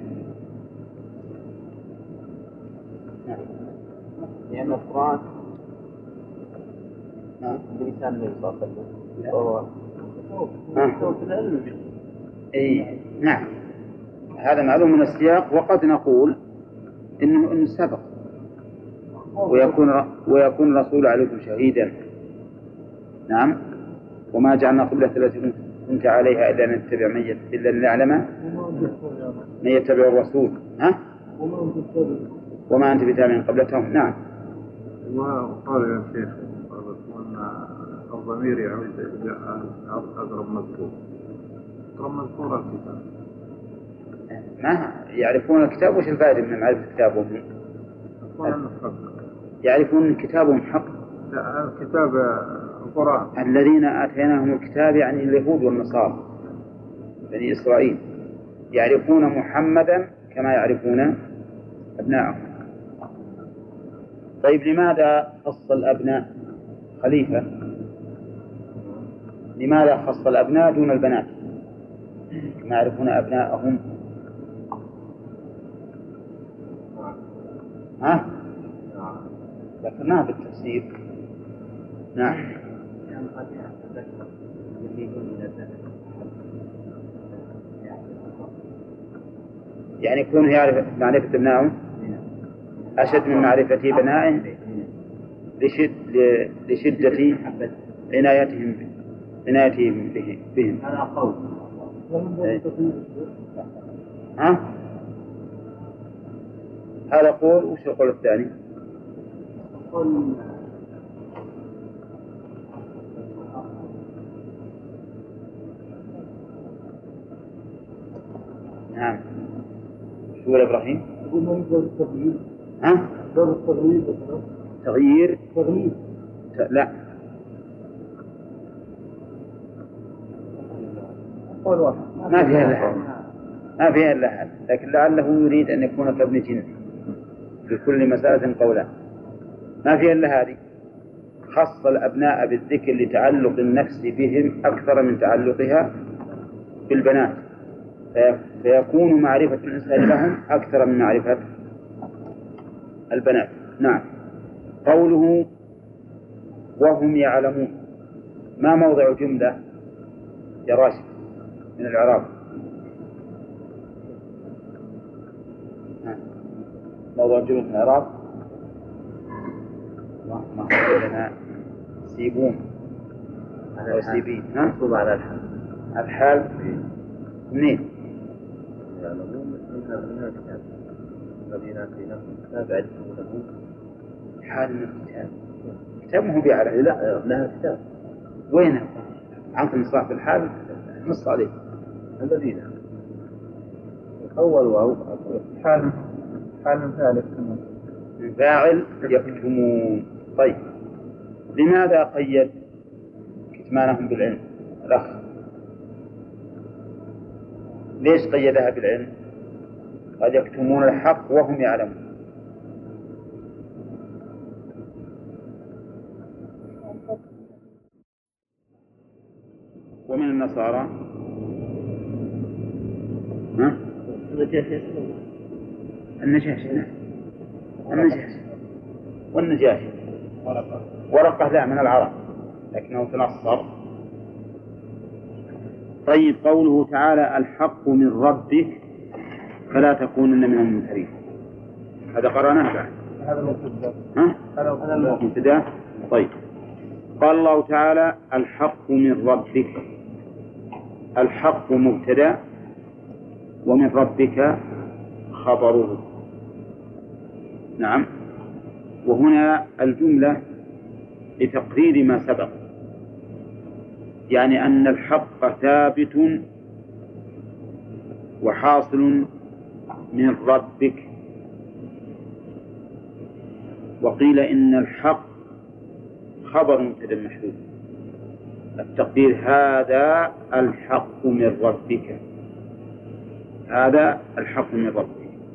لأن القرآن بلسان النبي صلى الله عليه وسلم. أي نعم، هذا معلوم من السياق. وقد نقول إنه سبق، ويكون الرسول عليكم شهيدا. نعم. وما جعلنا قبلة التي كنت عليها إلا أن نعلم من يتبع الرسول. ها؟ وما أنت بتابع قبلتهم. نعم. وقال يا شيخ الضمير يعود إلى أقرب مذكور. أقرب مذكور الكتاب. ما يعرفون الكتاب؟ وش الفائدة من معرفة كتابهم؟ يعرفون كتابهم حق. لا، الكتاب القرآن. الذين آتيناهم الكتاب يعني اليهود والنصارى بني إسرائيل يعرفون محمدا كما يعرفون أبناءهم. طيب لماذا خص الأبناء خليفة؟ لماذا خص الأبناء دون البنات كما يعرفون أبناءهم؟ ها؟ ذكرناها بالتفسير. نعم. يعني يكون يعرف معرفة ابنائه أشد من معرفة بنائه. لشدة عنايتهم بهم. هذا قول. ها؟ هذا قول. وش القول الثاني؟ نعم. شو يقول إبراهيم؟ يقول ما يقدر التغيير. ها؟ باب التغيير مثلا. تغيير؟ تغيير. لا. قول واحد. ما فيها إلا هذا. لكن لعله يريد أن يكون كابن جن في كل مسألة قولان. ما فيها إلا هذه. خص الأبناء بالذكر لتعلق النفس بهم أكثر من تعلقها بالبنات، فيكون معرفة الإنسان لهم أكثر من معرفة البنات. نعم. قوله وهم يعلمون، ما موضع جملة يا راشد من الإعراب؟ موضع جملة من الإعراب ما هو لنا سيبون أو سيبين. مكتوب على الحال. الحال منين؟ يعلمون من الكتاب الذين آتيناهم الكتاب يعرفونه. حال من الكتاب. كتاب ما هو بيعرف. لا لها كتاب. وين عن صاحب الحال نص عليه الذين أول واو حال ثالث فاعل يكتمون. طيب لماذا قيد كتمانهم بالعلم الأخ؟ ليش قيدها بالعلم؟ قد يكتمون الحق وهم يعلمون. ومن النصارى النجاشي. والنجاشي ورقة لا من العرب لكنه تنصر. طيب قوله تعالى الحق من ربك فلا تكونن من الممترين، هذا قرأناه بعد. هذا المبتدأ. طيب قال الله تعالى الحق من ربك. الحق مبتدأ ومن ربك خبره. نعم. وهنا الجملة لتقرير ما سبق، يعني أن الحق ثابت وحاصل من ربك. وقيل إن الحق خبر مبتدأ محذوف، التقدير هذا الحق من ربك، هذا الحق من ربك،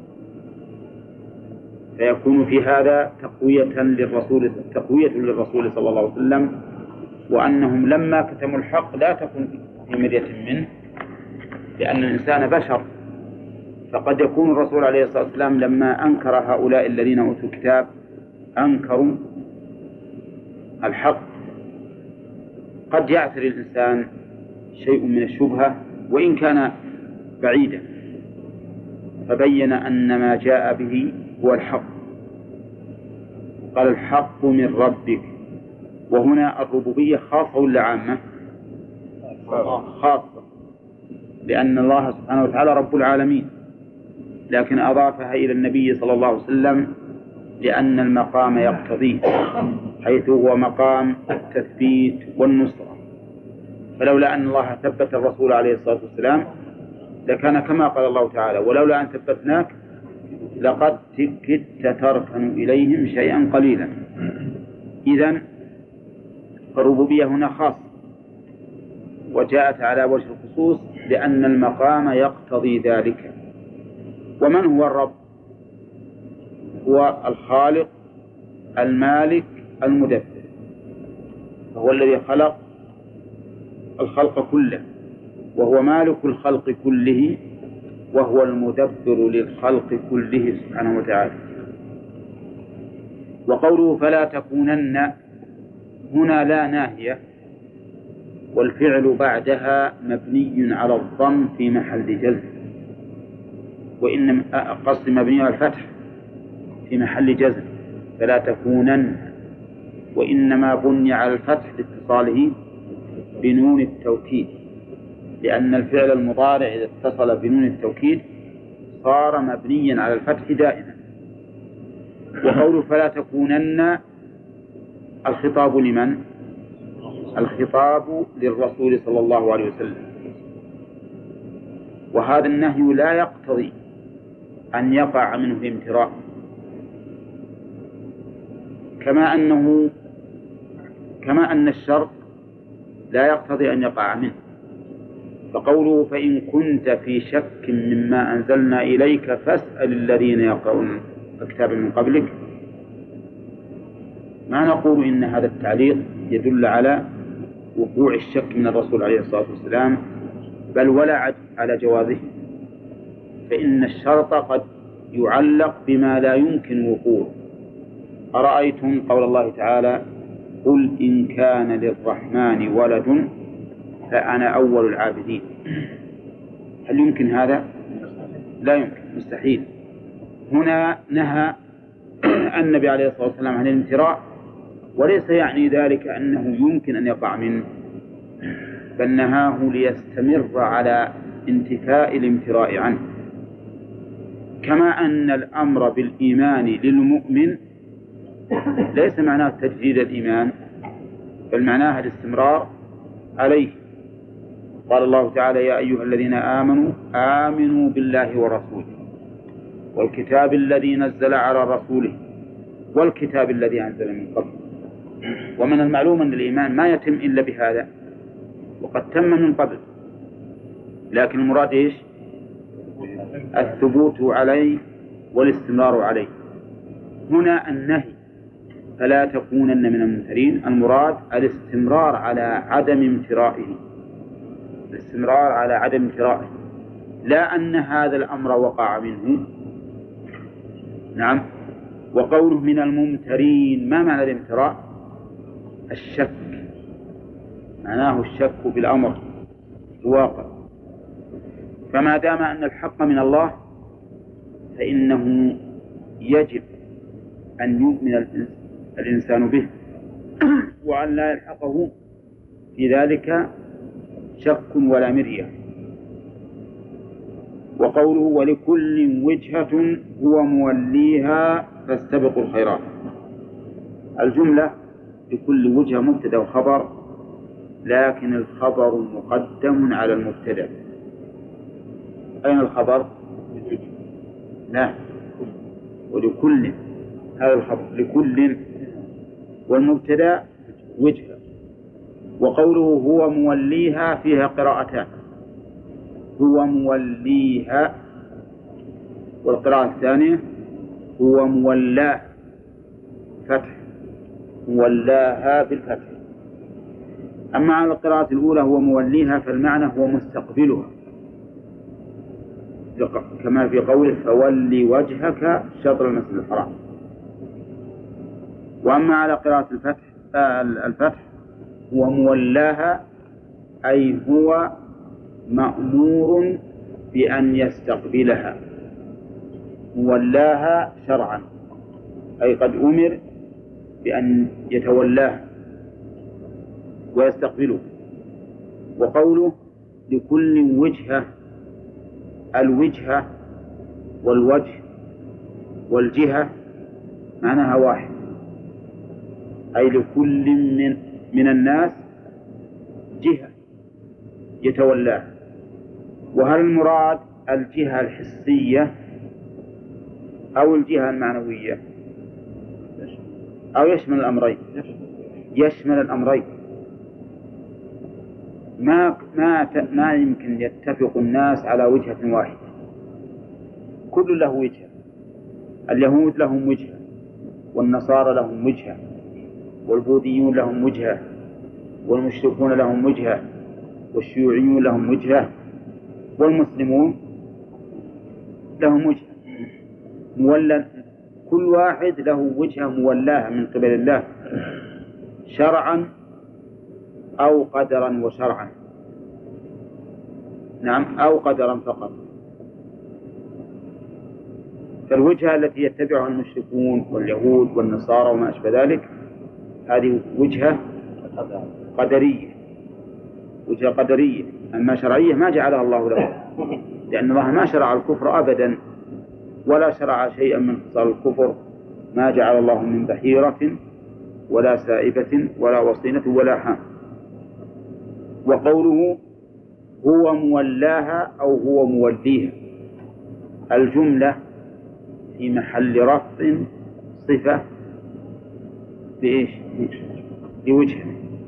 فيكون في هذا تقوية للرسول صلى الله عليه وسلم، وأنهم لما كتموا الحق لا تكن في مرية منه، لأن الإنسان بشر، فقد يكون الرسول عليه الصلاة والسلام لما أنكر هؤلاء الذين أوتوا الكتاب أنكروا الحق، قد يعثر الإنسان شيء من الشبهة وإن كان بعيدا، فبين أن ما جاء به هو الحق. قال الحق من ربك. وهنا الربوبية خاصة ولا عامة؟ خاصة، لأن الله سبحانه وتعالى رب العالمين، لكن أضافها إلى النبي صلى الله عليه وسلم لأن المقام يقتضيه، حيث هو مقام التثبيت والنصرة. فلولا أن الله ثبت الرسول عليه الصلاة والسلام لكان كما قال الله تعالى ولولا أن ثبتناك لقد كدت تركن إليهم شيئا قليلا. إذن الربوبية هنا خاصة وجاءت على وجه الخصوص لأن المقام يقتضي ذلك. ومن هو الرب؟ هو الخالق المالك المدبر، فهو الذي خلق الخلق كله، وهو مالك الخلق كله، وهو المدبر للخلق كله سبحانه وتعالى. وقوله فلا تكونن هنا لا ناهية، والفعل بعدها مبني على الضم في محل جزم، وإن قصد مبني على الفتح في محل جزم، فلا تكونن وإنما بني على الفتح لاتصاله بنون التوكيد، لأن الفعل المضارع إذا اتصل بنون التوكيد صار مبنيا على الفتح دائما. وقوله فلا تكونن، الخطاب لمن؟ الخطاب للرسول صلى الله عليه وسلم، وهذا النهي لا يقتضي أن يقع منه الامتراء، كما أن الشرط لا يقتضي أن يقع منه. فقوله فإن كنت في شك مما أنزلنا إليك فاسأل الذين يقرؤون الكتاب من قبلك، ما نقول إن هذا التعليق يدل على وقوع الشك من الرسول عليه الصلاة والسلام، بل ولا على جوازه، فإن الشرط قد يعلق بما لا يمكن وقوعه. أرأيتم قول الله تعالى قل إن كان للرحمن ولد فأنا أول العابدين، هل يمكن هذا؟ لا يمكن، مستحيل. هنا نهى النبي عليه الصلاة والسلام عن الامتراء، وليس يعني ذلك أنه يمكن أن يقع منه، بل نهاه ليستمر على انتفاء الامتراء عنه. كما أن الأمر بالإيمان للمؤمن ليس معناه تجديد الإيمان، بل معناه الاستمرار عليه. قال الله تعالى يا أيها الذين آمنوا آمنوا بالله ورسوله والكتاب الذي نزل على رسوله والكتاب الذي أنزل من قبل. ومن المعلوم أن الإيمان ما يتم إلا بهذا، وقد تم من قبل، لكن المراد إيش؟ الثبوت عليه والاستمرار عليه. هنا النهي فلا تكونن من الممترين، المراد الاستمرار على عدم امترائه، الاستمرار على عدم امترائه، لا أن هذا الأمر وقع منه. نعم. وقوله من الممترين، ما معنى الامتراء؟ الشك، معناه الشك بالأمر الواقع. فما دام أن الحق من الله فإنه يجب أن يؤمن الإنسان به، وأن لا يلحقه في ذلك شك ولا مرية. وقوله ولكل وجهة هو موليها فاستبقوا الخيرات، الجملة لكل وجهة مبتدأ وخبر، لكن الخبر مقدم على المبتدأ. أين الخبر؟ لا، ولكل، هذا الخبر لكل، والمبتدأ وجهة. وقوله هو موليها فيها قراءتان، هو موليها، والقراءة الثانية هو مولاه فتح، مولاها بالفتح. أما على القراءة الأولى هو موليها فالمعنى هو مستقبلها، كما في قوله فولي وجهك شطر المسجد الحرام. وأما على قراءة الفتح هو مولاها، أي هو مأمور بأن يستقبلها، مولاها شرعا، أي قد أمر بأن يتولاها ويستقبله. وقوله لكل وجهة، الوجهة والوجه والجهة معناها واحد، أي لكل من الناس جهة يتولاها. وهل المراد الجهة الحسية أو الجهة المعنوية، أو يشمل الأمرين؟ يشمل الأمرين. ما يمكن يتفق الناس على وجهة واحدة، كل له وجهة. اليهود لهم وجهة، والنصارى لهم وجهة، والبوذيون لهم وجهة، والمشركون لهم وجهة، والشيوعيون لهم وجهة، والمسلمون لهم وجهة مولى. كل واحد له وجهة مولاها من قبل الله شرعا أو قدرا وشرعا. نعم، أو قدرا فقط. فالوجهة التي يتبعها المشركون واليهود والنصارى وما أشبه ذلك هذه وجهة قدرية، وجهة قدرية. أما شرعية ما جعلها الله له، لأن الله ما شرع الكفر أبدا، ولا شرع شيئا من خصال الكفر، ما جعل الله من بحيرة ولا سائبة ولا وصينة ولا حام. وقوله هو مولاها أو هو موليها، الجملة في محل رفع صفة بإيش؟ بوجه.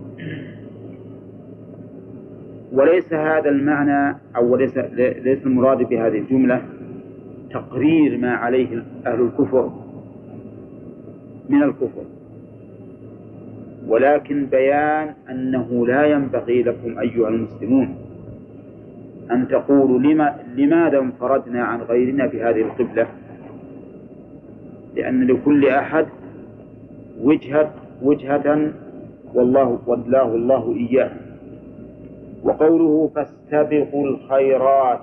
وليس هذا المعنى أو ليس المراد بهذه الجملة تقرير ما عليه أهل الكفر من الكفر، ولكن بيان أنه لا ينبغي لكم أيها المسلمون أن تقولوا لماذا انفردنا عن غيرنا بهذه القبلة، لأن لكل أحد وجهة والله ولاه الله إياه. وقوله فاستبقوا الخيرات،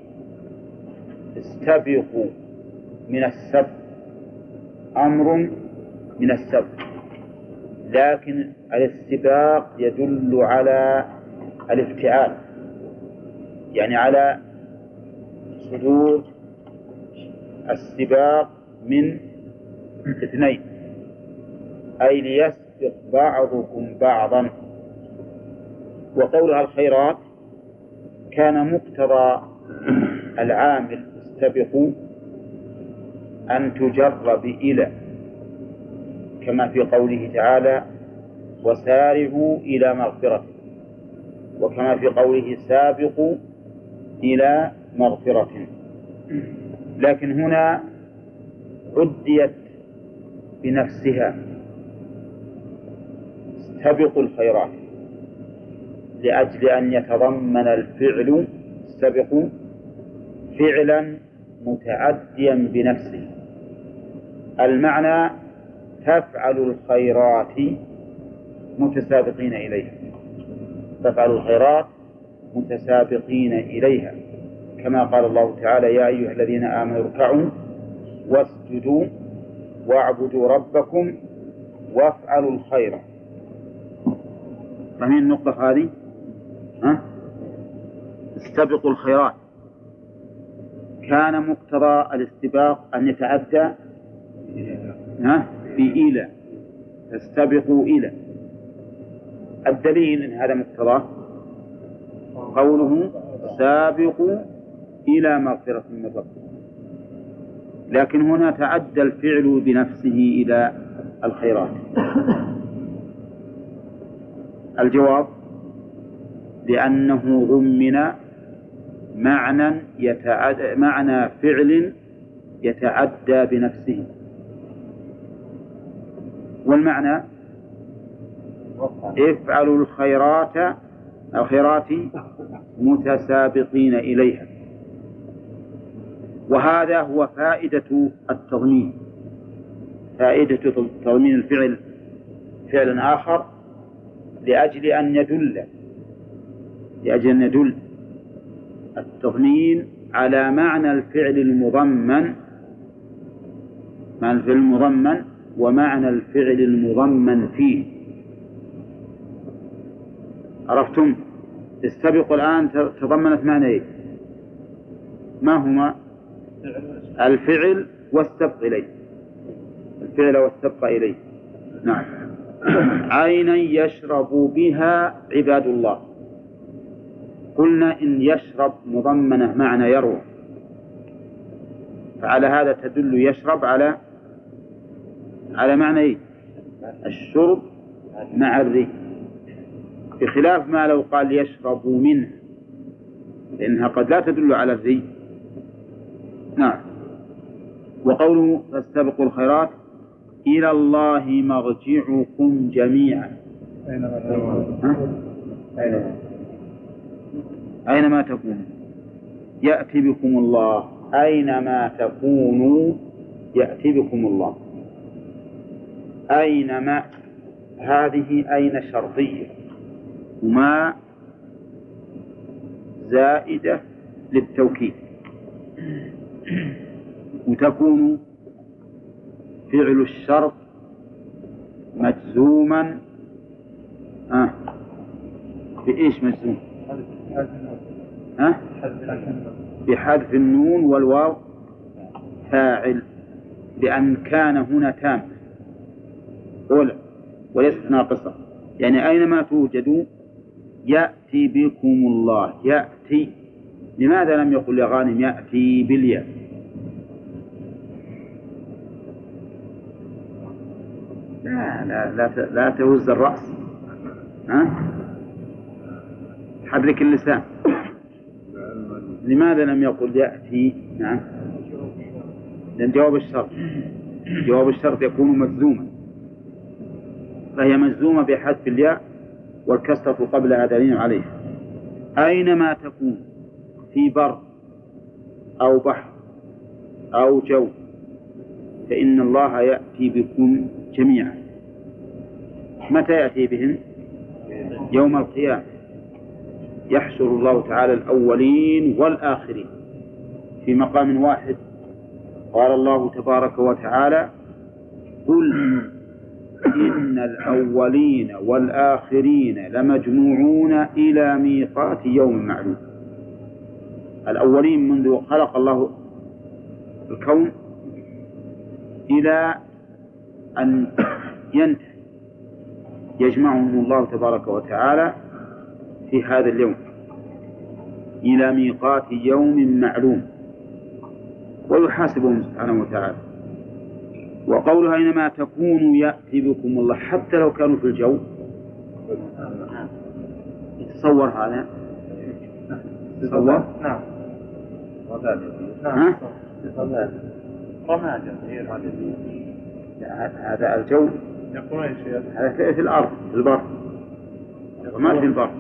استبقوا من السبق، أمر من السبق، لكن الاستباق يدل على الافتعال، يعني على صدور السباق من اثنين، أي ليسبق بعضكم بعضا. وقولها الخيرات كان مقتضى العامل استبقوا أن تجرب إلى، كما في قوله تعالى وسارعوا إلى مغفرة، وكما في قوله سابقوا إلى مغفرة. لكن هنا عديت بنفسها استبقوا الخيرات، لأجل أن يتضمن الفعل استبقوا فعلا متعديا بنفسه. المعنى تفعلوا الخيرات متسابقين إليها، تفعلوا الخيرات متسابقين إليها، كما قال الله تعالى يا أيها الذين آمنوا اركعوا واسجدوا واعبدوا ربكم وافعلوا الخير. فمن النقطة هذه استبقوا الخيرات كان مقتضى الاستباق أن يتعدى بإلى، تستبقوا إلى. الدليل إن هذا مقتضاه قوله سابقوا إلى مغفرة من ربكم، لكن هنا تعدى الفعل بنفسه إلى الخيرات. الجواب لأنه ضمن معنى فعل يتعدى بنفسه، والمعنى افعلوا الخيرات متسابقين إليها. وهذا هو فائدة التضمين، فائدة تضمين الفعل فعل آخر لأجل أن يدل التضمين على معنى الفعل المضمن، معنى الفعل المضمن ومعنى الفعل المضمن فيه. عرفتم؟ استبقوا الآن تضمنت معنى ما هما؟ الفعل والسبق إليه، الفعل والسبق إليه. نعم. عينا يشرب بها عباد الله. قلنا إن يشرب مضمنة معنى يروى، فعلى هذا تدل يشرب على معنى الشرب مع الري، بخلاف ما لو قال يشرب منه، لأنها قد لا تدل على الري. نعم. وقوله فاستبقوا الخيرات إلى الله مرجعكم جميعا، أينما تكونوا يأتي بكم الله، أينما تكونوا يأتي بكم الله. أينما هذه أين شرطية وما زائدة للتوكيد، وتكون فعل الشرط مجزوما بإيش مجزوم؟ بحذف النون والواو فاعل، لأن كان هنا تام وليست ناقصة، يعني أينما توجدوا يأتي بكم الله. يأتي، لماذا لم يقل يا غانم يأتي بالياء؟ لا تهز الرأس، حرك اللسان. لماذا لم يقل يأتي؟ نعم، لأن جواب الشرط يكون مجزوما، فهي مجزومة بحذف الياء والكسرة قبلها دليل عليه. أينما تكون في بر أو بحر أو جو فإن الله يأتي بكم جميعا. متى يأتي بهم؟ يوم القيامة، يحشر الله تعالى الأولين والآخرين في مقام واحد. قال الله تبارك وتعالى: قل إن الأولين والآخرين لمجموعون إلى ميقات يوم معلوم. الأولين منذ خلق الله الكون إلى أن ينتهي يجمعهم الله تبارك وتعالى في هذا اليوم إلى ميقات يوم معلوم، ويحاسبهم سبحانه وتعالى. وقولها أينما تكونوا يأتي بكم الله، حتى لو كانوا في الجو. تصور هذا؟ تصور؟ نعم. هذا الجو هذا في الأرض، في البر، ما في البر.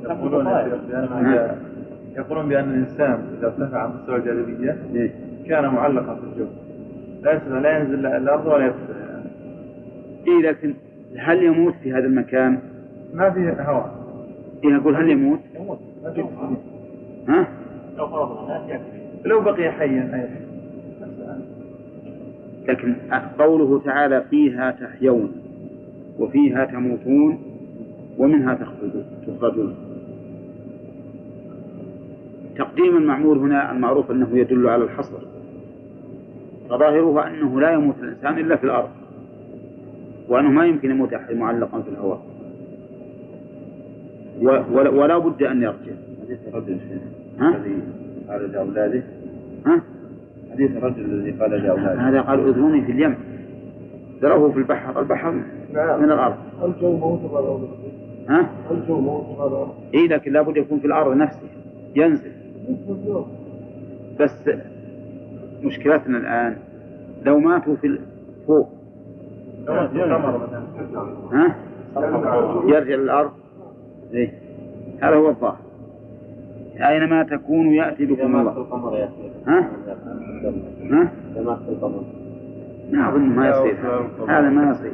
يقولون بأن الإنسان إذا ارتفع عن مستوى الجاذبية كان معلقا في الجو، لا ينزل الأرض ولا يطلع. لكن هل يموت في هذا المكان؟ ما فيه هواء. أقول هل يموت؟ لو بقي حيا. لكن قوله تعالى: فيها تحيون وفيها تموتون ومنها تخرجون. تقديم المعمول هنا المعروف أنه يدل على الحصر، فظاهره أنه لا يموت الإنسان إلا في الأرض، وأنه ما يمكن يموت أحد معلقا في الهواء، ولا بد أن يرجع. حديث الرجل الذي قال لأولاده، حديث الرجل الذي قال لأولاده، هذا قال: أذروني في اليم، ذروه في البحر من الأرض. الجو موت هذا. الجو موت هذا. لكن لا بد يكون في الأرض نفسه، ينزل. بس مشكلتنا الآن لو ماتوا في فوق يرجع للأرض. هذا هو الظاهر. أينما تكونوا يأتي بكم الله. ما أظن ما يصير هذا، ما يصير.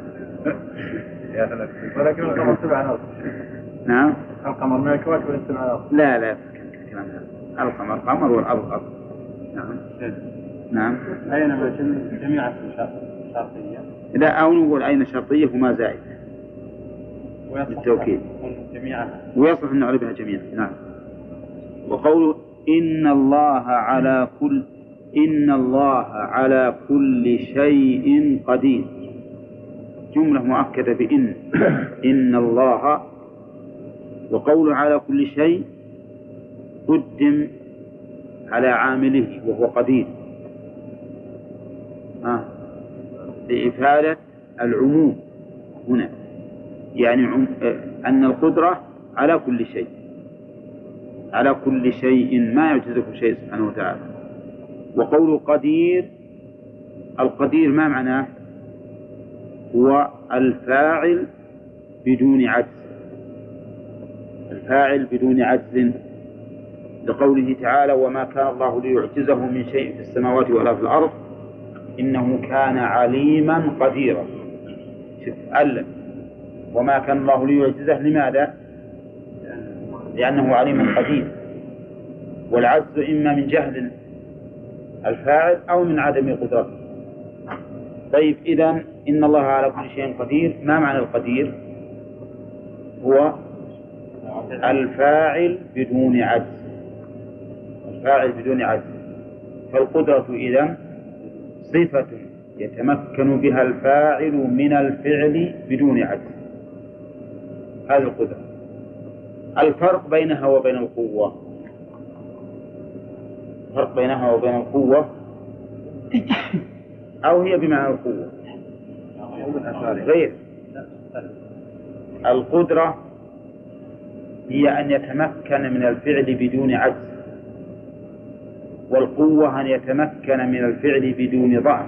ولكن القمر تبع الأرض. نعم، القمر من الكواكب اللي تبع الأرض. لا الكلام هذا، القمر قمر والأرض أرض. نعم. أينما جميع شرطية. لا، أو نقول أين شرطية وما زائد بالتوكيد، ويصلح أن نعرفها جميعا. نعم. وقوله إن الله على كل شيء قدير، جملة مؤكدة بإن. إن الله، وقوله على كل شيء قدم على عامله وهو قدير، لإفادة العموم هنا، يعني أن القدرة على كل شيء، على كل شيء، ما يعجزه شيء سبحانه وتعالى. وقول قدير، القدير ما معناه؟ هو الفاعل بدون عجز، الفاعل بدون عجز، لقوله تعالى: وما كان الله ليعجزه من شيء في السماوات ولا في الأرض إنه كان عليما قديرا. علم وما كان الله ليعجزه، لماذا؟ لأنه عليم قدير، والعجز إما من جهل الفاعل أو من عدم قدرته. طيب، إذن إن الله على كل شيء قدير، ما معنى القدير؟ هو الفاعل بدون عجز، الفاعل بدون عجز. فالقدرة إذن صفة يتمكن بها الفاعل من الفعل بدون عجز، هذه القدرة. الفرق بينها وبين القوة، الفرق بينها وبين القوة أو هي بمعنى القوة غير. القدرة هي أن يتمكن من الفعل بدون عجز، والقوة أن يتمكن من الفعل بدون ضعف،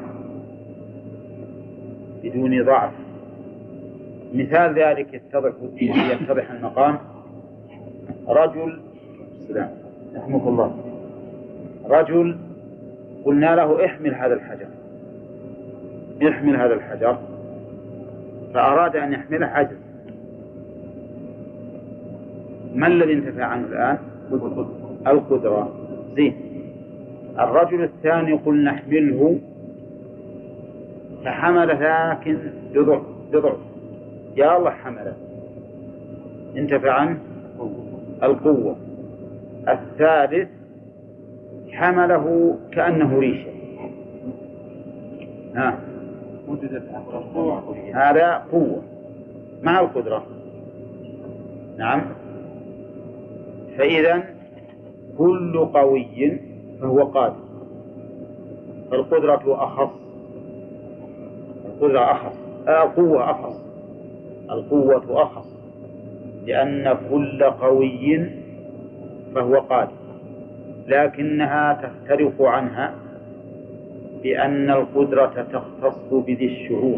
بدون ضعف. مثال ذلك يتضح المقام. رجل رحمه الله، رجل قلنا له احمل هذا الحجر، احمل هذا الحجر، فأراد أن يحمله عجز. ما الذي انتفع عنه الآن؟ القدرة. زين. الرجل الثاني قلنا احمله فحمل لكن بضعف، يا الله حمله، انتفع عنه القوة. الثالث حمله كأنه ريشة، هذا قوة مع القدرة. نعم. فإذا كل قوي فهو قادر، فالقدرة أخص، القدرة أخص، القوة أخص، القوة أخص، لأن كل قوي فهو قادر، لكنها تفترق عنها بأن القدرة تختص بذي الشعور،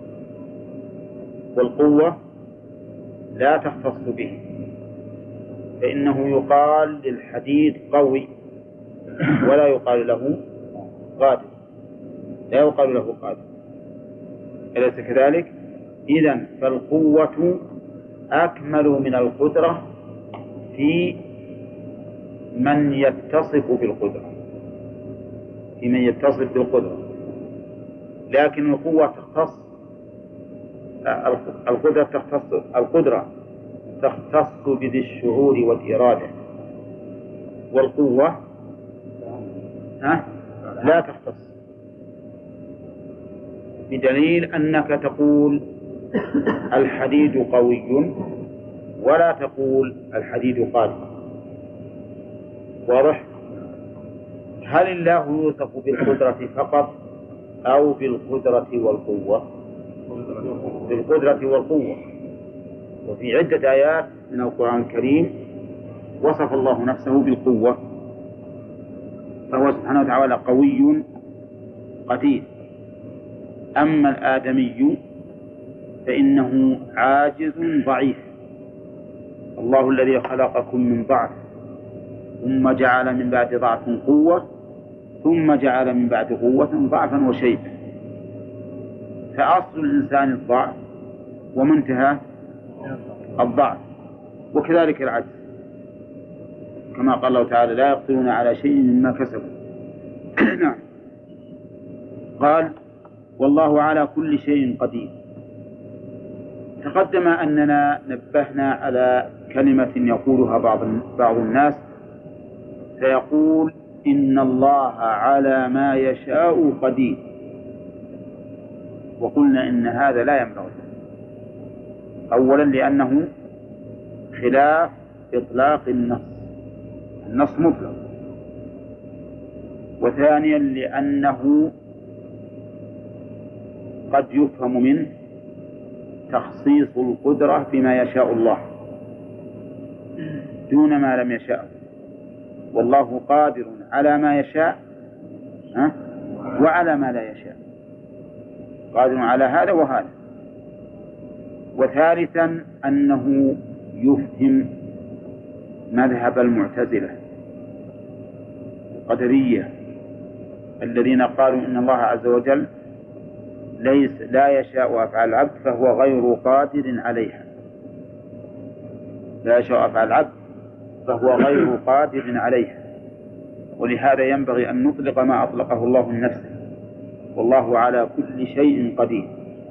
والقوة لا تختص به. فإنه يقال للحديد قوي ولا يقال له قادر، لا يقال له قادر، أليس كذلك؟ إذن فالقوة أكمل من القدرة في من يتصف بالقدرة، في من يتصف بالقدرة، لكن القوة تختص، القدرة تختص بذي الشعور والإرادة، والقوة لا تختص، بدليل أنك تقول الحديد قوي ولا تقول الحديد قادر. واضح؟ هل الله يوصف بالقدرة فقط أو بالقدرة والقوة؟ بالقدرة والقوة. وفي عدة آيات من القرآن الكريم وصف الله نفسه بالقوة، فهو سبحانه وتعالى قوي قدير. أما الآدمي فإنه عاجز ضعيف. الله الذي خلقكم من ضعف ثم جعل من بعد ضعف قوة ثم جعل من بعد قوة ضعفا وشيبا، فأصل الإنسان الضعف ومنتهى الضعف، وكذلك العجز، كما قال الله تعالى لا يقدرون على شيء مما كسبوا. نعم. قال والله على كل شيء قدير. تقدم أننا نبهنا على كلمة يقولها بعض الناس، فيقول إن الله على ما يشاء قدير، وقلنا إن هذا لا ينبغي. أولا لأنه خلاف إطلاق النص مطلق، وثانيا لأنه قد يفهم منه تخصيص القدرة بما يشاء الله دون ما لم يشاء، والله قادر على ما يشاء وعلى ما لا يشاء، قادر على هذا وهذا. وثالثا أنه يفهم مذهب المعتزلة القدرية الذين قالوا إن الله عز وجل لا يشاء أفعال العبد فهو غير قادر عليها، لا يشاء أفعال العبد فهو غير قادر عليها، ولهذا ينبغي أن نطلق ما أطلقه الله من نفسه، والله على كل شيء قدير.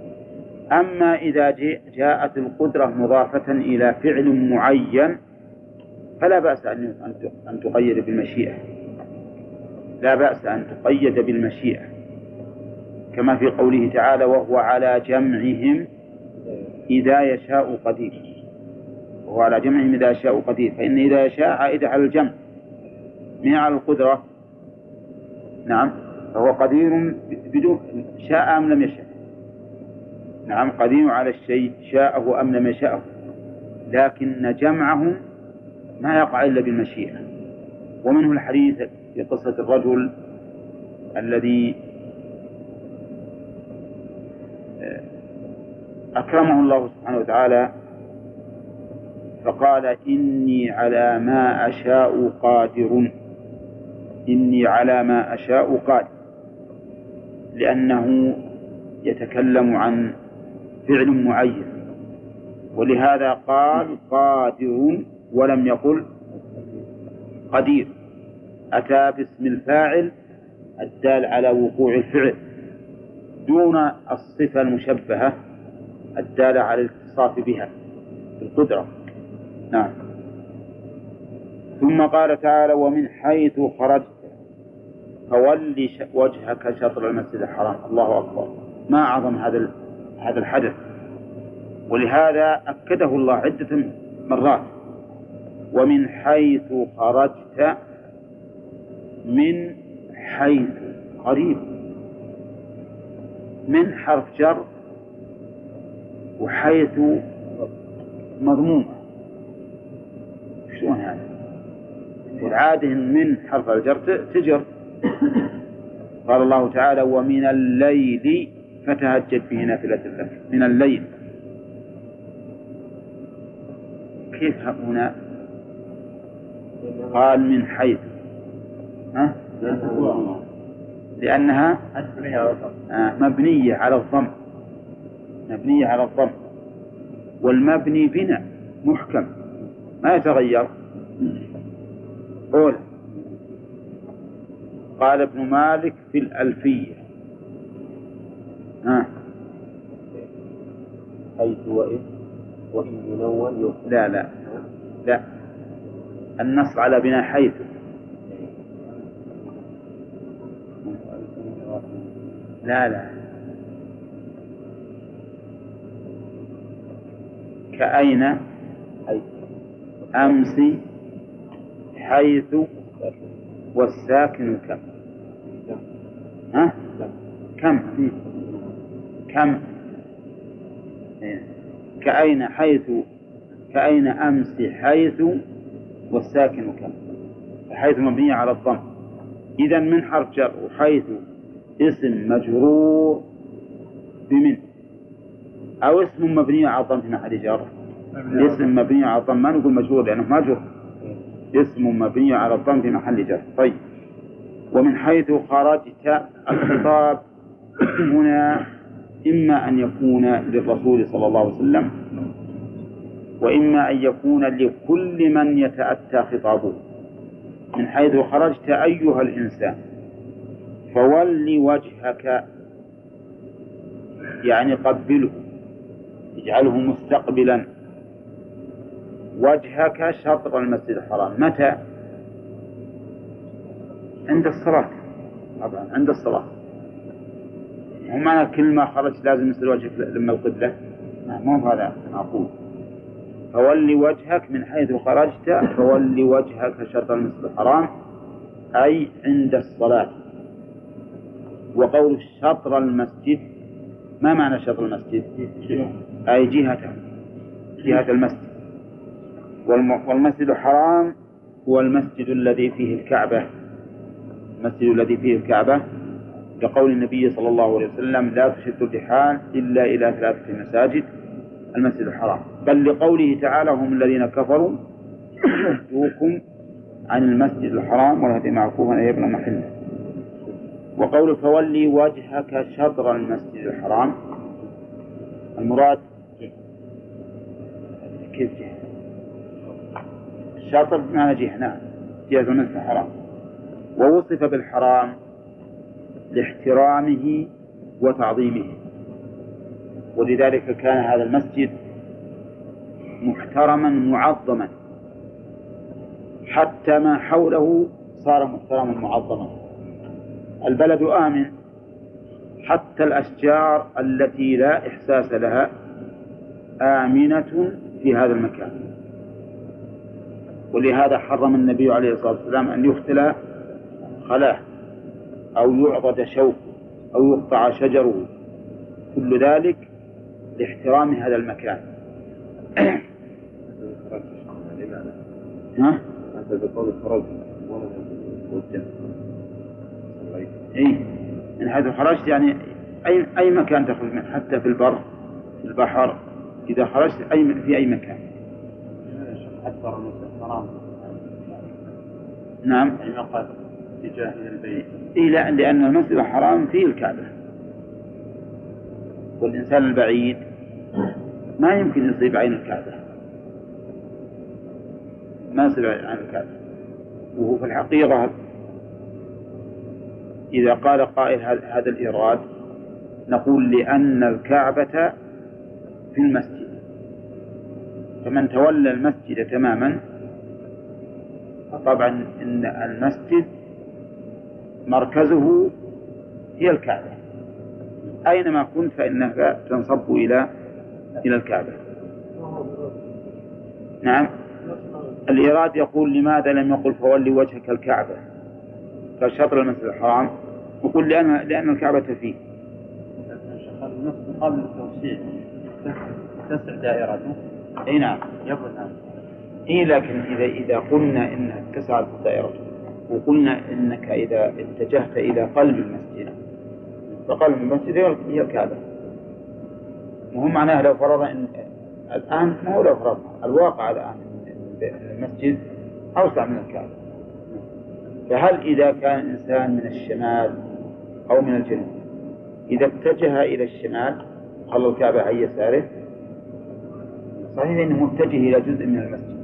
أما إذا جاءت القدرة مضافة إلى فعل معين فلا بأس أن تقيد بالمشيئة، لا بأس أن تقيد بالمشيئة، كما في قوله تعالى: وهو على جمعهم إذا يشاء قدير. وهو على جمعهم إذا يشاء قدير، فإن إذا يشاء عائدة على الجمع من على القدرة. نعم، فهو قدير بدون شاء أم لم يشاء. نعم، قدير على الشيء شاءه أم لم يشاءه، لكن جمعهم ما يقع إلا بالمشيئة. ومنه الحديث في قصة الرجل الذي أكرمه الله سبحانه وتعالى فقال: إني على ما أشاء قادر. إني على ما أشاء قادر، لأنه يتكلم عن فعل معين، ولهذا قال قادر ولم يقل قدير. أتى باسم الفاعل الدال على وقوع الفعل دون الصفة المشبهة الدالة على الاتصاف بها بالقدرة. نعم. ثم قال تعالى: ومن حيث خرجت فول وجهك شطر المسجد الحرام. الله أكبر، ما أعظم هذا الحدث، ولهذا أكده الله عدة مرات: ومن حيث خرجت. من حيث قريب، من حرف جر، وحيث مضمومة. شلون هذا؟ والعادة من حرف الجر تجر. قال الله تعالى: ومن الليل فتهجد به نافلة لك. من الليل، كيف هنا قال من حيث؟ لأنها مبنية على الضم، مبنية على الضم، والمبني بناء محكم ما يتغير. قول قال ابن مالك في الألفية: حيث وإن ينون لا النص على بناء حيث. لا كأين أمس حيث والساكن كم كأين أمس حيث والساكن كم. حيث مبنية على الضم، إذا من حرف جر، وحيث اسم مجرور بمن، أو اسم مبني على الضم في محل جر. اسم مبني على الضم ما نقول مجرور لأنه ما جر، اسم مبني على الضم في محل جر. طيب، ومن حيث خرجت. الخطاب هنا إما أن يكون للرسول صلى الله عليه وسلم، وإما أن يكون لكل من يتأتى خطابه. من حيث خرجت أيها الإنسان فول وجهك، يعني قبله، اجعله مستقبلا وجهك شطر المسجد الحرام. متى؟ عند الصلاة، طبعا عند الصلاة. ومعنى كل ما خرجت لازم يصير وجهك لما القبلة؟ مو هذا أقول. فول وجهك من حيث خرجت فول وجهك شطر المسجد الحرام، أي عند الصلاة. وقول شطر المسجد، ما معنى شطر المسجد؟ أي جهة المسجد. والمسجد الحرام هو المسجد الذي فيه الكعبة، المسجد الذي فيه الكعبة، لقول النبي صلى الله عليه وسلم: لا تشد الرحال إلا إلى 3 مساجد، المسجد الحرام. بل لقوله تعالى: هم الذين كفروا يصدوكم عن المسجد الحرام والهدي معكوفا أن يبلغ محله. وقول فولي وجهك شطر المسجد الحرام، المراد كيف جهة؟ الشطر بمعنى جهة، نعم، جهة المسجد الحرام. ووصف بالحرام لاحترامه وتعظيمه، ولذلك كان هذا المسجد محترما معظما، حتى ما حوله صار محترما معظما. البلد آمن، حتى الأشجار التي لا إحساس لها آمنة في هذا المكان. ولهذا حرم النبي عليه الصلاة والسلام أن يختلى خلاه أو يعضد شوك أو يقطع شجره، كل ذلك لاحترام هذا المكان. ها؟ هذا بقول الخرج إيه، من حيث خرجت يعني أي مكان تخرج منه، حتى في البر في البحر إذا خرجت في أي مكان. أكثر المسجد الحرام. نعم. أي مقعد اتجاه البيت. إيه، لا، لأن المسجد الحرام فيه الكعبة، والإنسان البعيد ما يمكن يصيب عين الكعبة، ما يصيب عين الكعبة. وهو في الحقيقة إذا قال قائل هذا الإيراد نقول لأن الكعبة في المسجد، فمن تولى المسجد تماما طبعا إن المسجد مركزه هي الكعبة، أينما كنت فإنك تنصب إلى الكعبة. نعم. الإيراد يقول لماذا لم يقل فولي وجهك الكعبة كشطر المسجد الحرام؟ يقول لأن الكعبة فيه. المسجد قبل التوسيع تسع دائرته. أي نعم. يبنى. إيه، لكن إذا قلنا إنها اتسعت دائرته وقلنا إنك إذا اتجهت إلى قلب المسجد فقلب المسجد هي الكعبة. وهم معناه لو فرض إن الآن، ما هو لو فرض الواقع الآن المسجد أوسع من الكعبة، فهل إذا كان إنسان من الشمال أو من الجنوب إذا اتجه إلى الشمال خلى الكعبة عن يساره، صحيح أنه متجه إلى جزء من المسجد،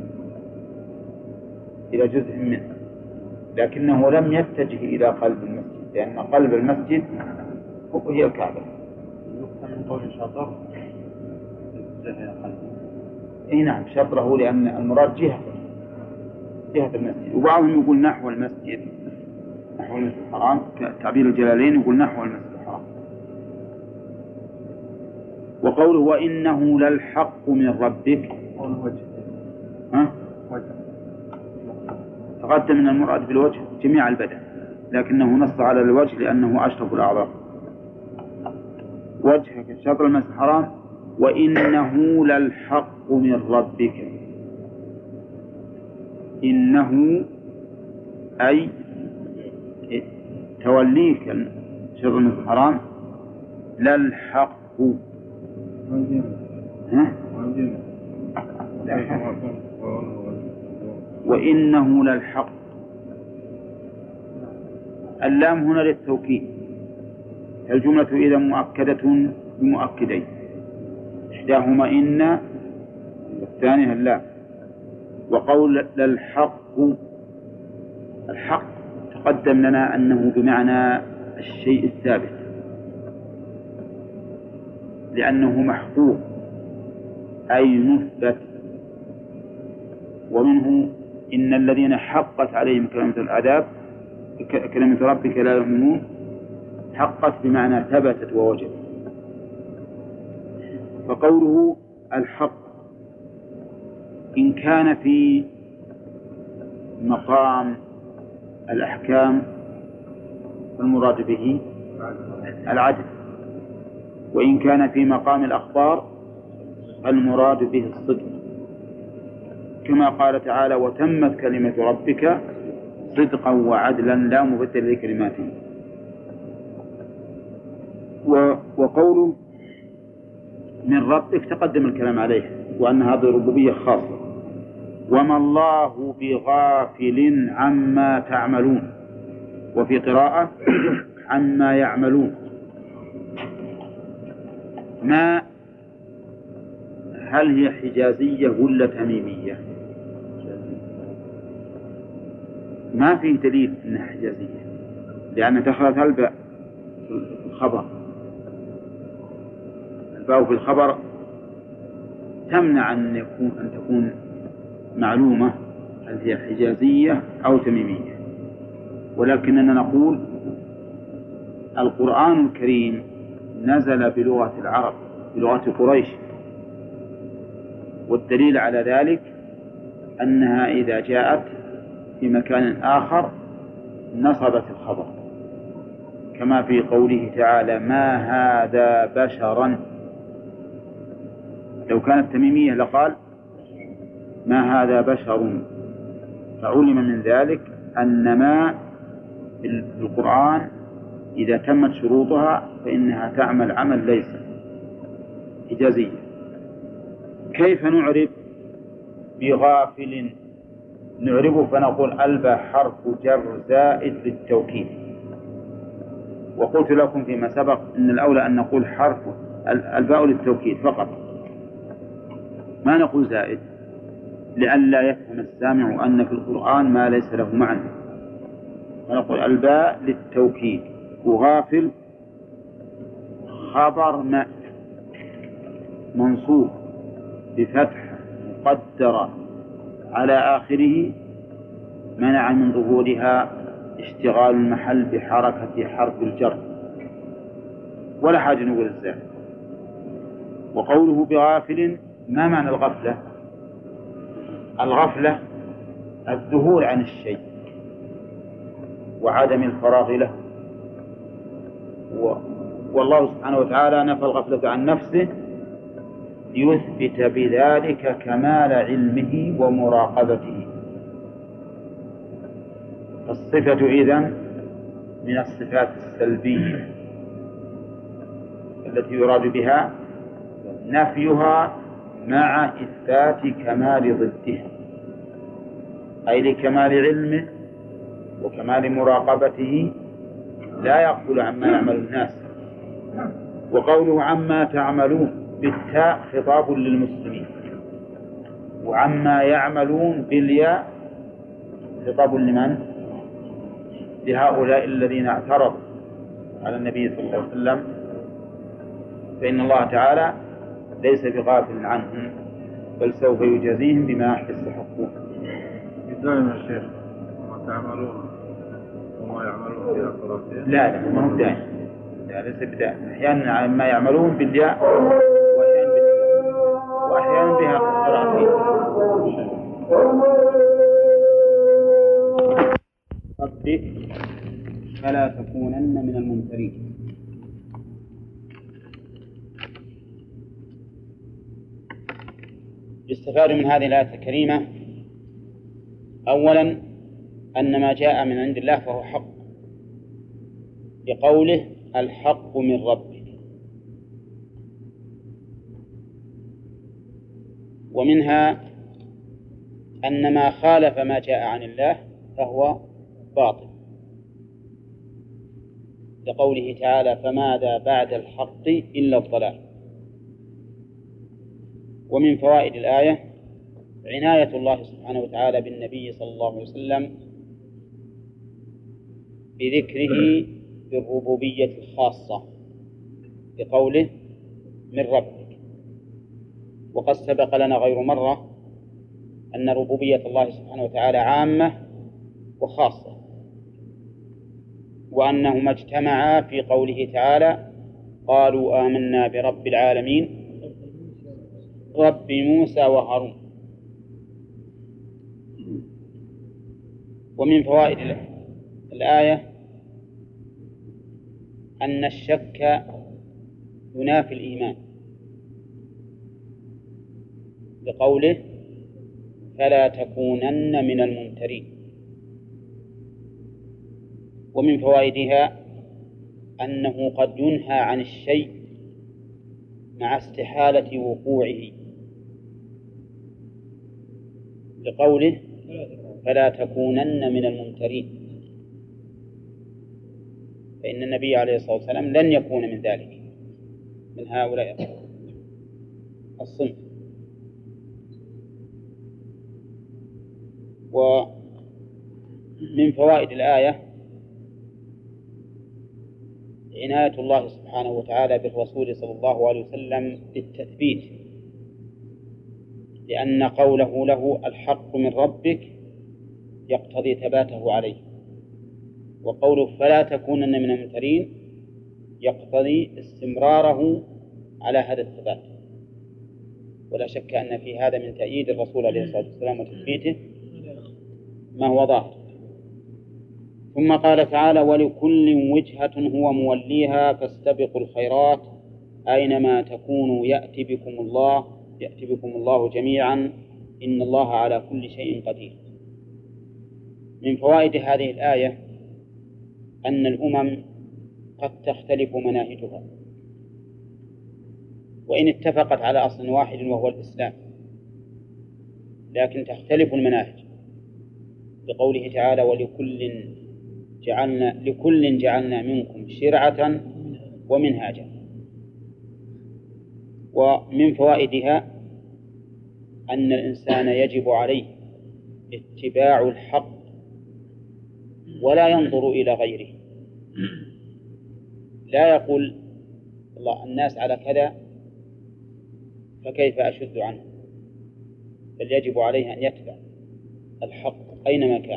إلى جزء منه، لكنه لم يتجه إلى قلب المسجد، لأن قلب المسجد هي الكعبة. من قول شطر اتجه إلى قلبه. اي نعم، شطره، لأن المراد جهة المسجد. وبعضهم يقول نحو المسجد الحرام، تعبير الجلالين يقول نحو المسجد الحرام. وقوله وإنه للحق من ربك، تقدم من المراد بالوجه جميع البدن، لكنه نص على الوجه لأنه أشرف الأعضاء. وجهك شطر المسجد الحرام، وإنه للحق من ربك. إنه أي توليك شطر المسجد الحرام للحق. وإنه للحق، اللام هنا للتوكيد، الجملة إذا مؤكدة بمؤكدين، إحداهما إن والثانية اللام. وقول للحق، الحق تقدم لنا أنه بمعنى الشيء الثابت، لأنه محقوق أي مثبت. ومنه إن الذين حقت عليهم كلمة ربك لا يؤمنون، حقت بمعنى ثبتت ووجدت. فقوله الحق إن كان في مقام الأحكام فالمراد به العدل، وإن كان في مقام الأخبار المراد به الصدق، كما قال تعالى وتمت كلمة ربك صدقا وعدلا لا مبدل لكلماته. وقوله من ربك تقدم الكلام عليه، وأن هذه ربوبية خاصة. وما الله بغافل عما تعملون، وفي قراءة عما يعملون. ما هل هي حجازية ولا تميمية؟ ما في دليل أنها حجازية، لأن دخلت الباء الخبر. الباء في الخبر تمنع أن تكون معلومة هل هي حجازية أو تميمية، ولكننا نقول القرآن الكريم نزل بلغة العرب، بلغة قريش، والدليل على ذلك أنها إذا جاءت في مكان آخر نصبت الخبر، كما في قوله تعالى ما هذا بشرا. لو كانت تميمية لقال ما هذا بشر، فعلم من ذلك أن ما في القرآن إذا تمت شروطها فإنها تعمل عمل ليس إجازية. كيف نعرف بغافل؟ نعرفه فنقول الباء حرف جر زائد للتوكيد، وقلت لكم فيما سبق أن الأولى أن نقول حرف الباء للتوكيد فقط، ما نقول زائد، لئلا يفهم السامع أن في القرآن ما ليس له معنى، فنقول الباء للتوكيد. وغافل خبر ما منصوب بفتح مقدرة على آخره منع من ظهورها اشتغال المحل بحركة حرف الجر، ولا حاجة نقول الزائد. وقوله بغافل ما معنى الغفلة؟ الغفلة الذهول عن الشيء وعدم الفراغ له، والله سبحانه وتعالى نفى الغفلة عن نفسه ليثبت بذلك كمال علمه ومراقبته. الصفة إذن من الصفات السلبية التي يراد بها نفيها مع إثبات كمال ضدها، أي لكمال علمه وكمال مراقبته لا يغفل عما يعمل الناس. وقوله عما تعملون بالتاء خطاب للمسلمين، وعما يعملون بالياء خطاب لمن؟ لهؤلاء الذين اعترضوا على النبي صلى الله عليه وسلم، فإن الله تعالى ليس بغافل عنهم بل سوف يجازيهم بما يستحقون. دائما الشيخ وما تعملون وما يعملون في آخرتهم. لا ما هو دائما، لا ليس بدائما، أحيانا ما يعملون بالياء وأحيانا بها قراءتين. ربك فلا تكونن من الممترين. يستفاد من هذه الآية الكريمة أولا أن ما جاء من عند الله فهو حق، بقوله الحق من ربك، ومنها أن ما خالف ما جاء عن الله فهو باطل، لقوله تعالى فماذا بعد الحق إلا الضلال. ومن فوائد الآية عناية الله سبحانه وتعالى بالنبي صلى الله عليه وسلم بذكره بالربوبية الخاصة بقوله من ربك. وقد سبق لنا غير مرة أن ربوبية الله سبحانه وتعالى عامة وخاصة، وأنهما اجتمعا في قوله تعالى قالوا آمنا برب العالمين رب موسى وهارون. ومن فوائد الآية أن الشك ينافي الإيمان، بقوله فلا تكونن من الممترين. ومن فوائدها أنه قد ينهى عن الشيء مع استحالة وقوعه، بقوله فلا تكونن من الممترين، فإن النبي عليه الصلاة والسلام لن يكون من ذلك، من هؤلاء الصنف. ومن فوائد الآية عناية الله سبحانه وتعالى بالرسول صلى الله عليه وسلم بالتثبيت، لأن قوله له الحق من ربك يقتضي ثباته عليه، وقوله فلا تكونن من الممترين يقتضي استمراره على هذا الثبات. ولا شك أن في هذا من تأييد الرسول عليه الصلاة والسلام وتثبيته ما هو ظاهر. ثم قال تعالى ولكل وجهة هو موليها فاستبقوا الخيرات أينما تكونوا يأتي بكم الله جميعا إن الله على كل شيء قدير. من فوائد هذه الآية أن الأمم قد تختلف مناهجها، وإن اتفقت على أصل واحد وهو الإسلام، لكن تختلف المناهج، بقوله تعالى لكل جعلنا منكم شرعة ومنهاجا. ومن فوائدها أن الإنسان يجب عليه اتباع الحق ولا ينظر إلى غيره، لا يقول الله الناس على كذا فكيف أشد عنه، بل يجب عليه أن يتبع الحق أينما كان،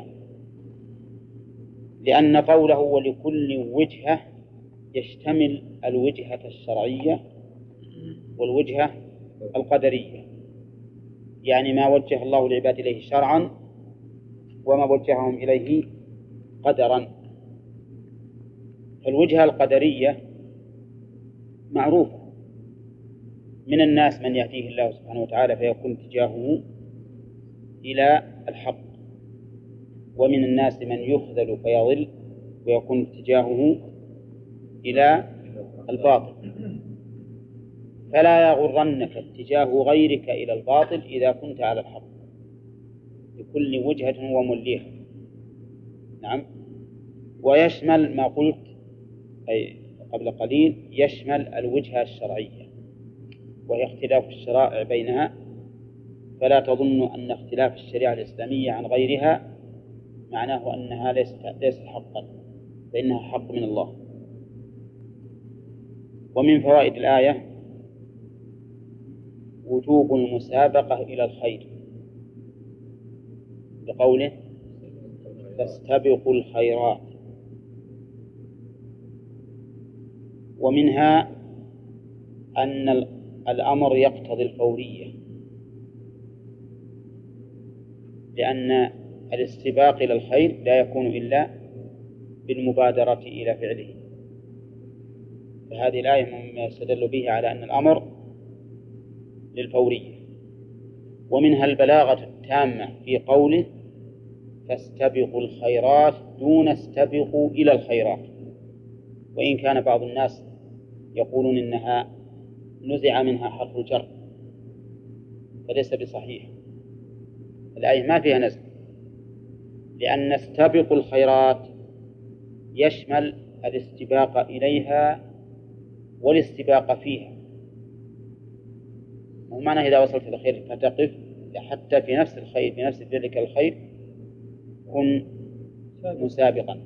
لأن قوله ولكل وجهة يشتمل الوجهة الشرعية والوجهة القدرية، يعني ما وجه الله العباد إليه شرعا وما وجههم إليه قدرا. فالوجهة القدرية معروفة، من الناس من يهديه الله سبحانه وتعالى فيكون اتجاهه إلى الحق، ومن الناس من يخذل فيضل ويكون اتجاهه إلى الباطل. فلا يغرنك اتجاه غيرك إلى الباطل إذا كنت على الحق، لكل وجهة هو موليها. نعم. ويشمل ما قلت أي قبل قليل، يشمل الوجهة الشرعية وهي اختلاف الشرائع بينها، فلا تظن أن اختلاف الشريعة الإسلامية عن غيرها معناه أنها ليست حقا، فإنها حق من الله. ومن فوائد الآية وجوب المسابقة إلى الخير، بقوله فاستبقوا الخيرات. ومنها أن الأمر يقتضي الفورية، لأن الاستباق إلى الخير لا يكون إلا بالمبادرة إلى فعله. فهذه الآية مما يستدل به على أن الأمر للفورية. ومنها البلاغة التامة في قوله فاستبقوا الخيرات دون استبقوا إلى الخيرات، وإن كان بعض الناس يقولون إنها نزع منها حرف الجر، فليس بصحيح، الآية ما فيها نزع، لأن استبقوا الخيرات يشمل الاستباق إليها والاستباق فيها. ومعنى إذا وصلت إلى الخير فتقف، حتى في نفس الخير في نفس ذلك الخير كن مسابقا.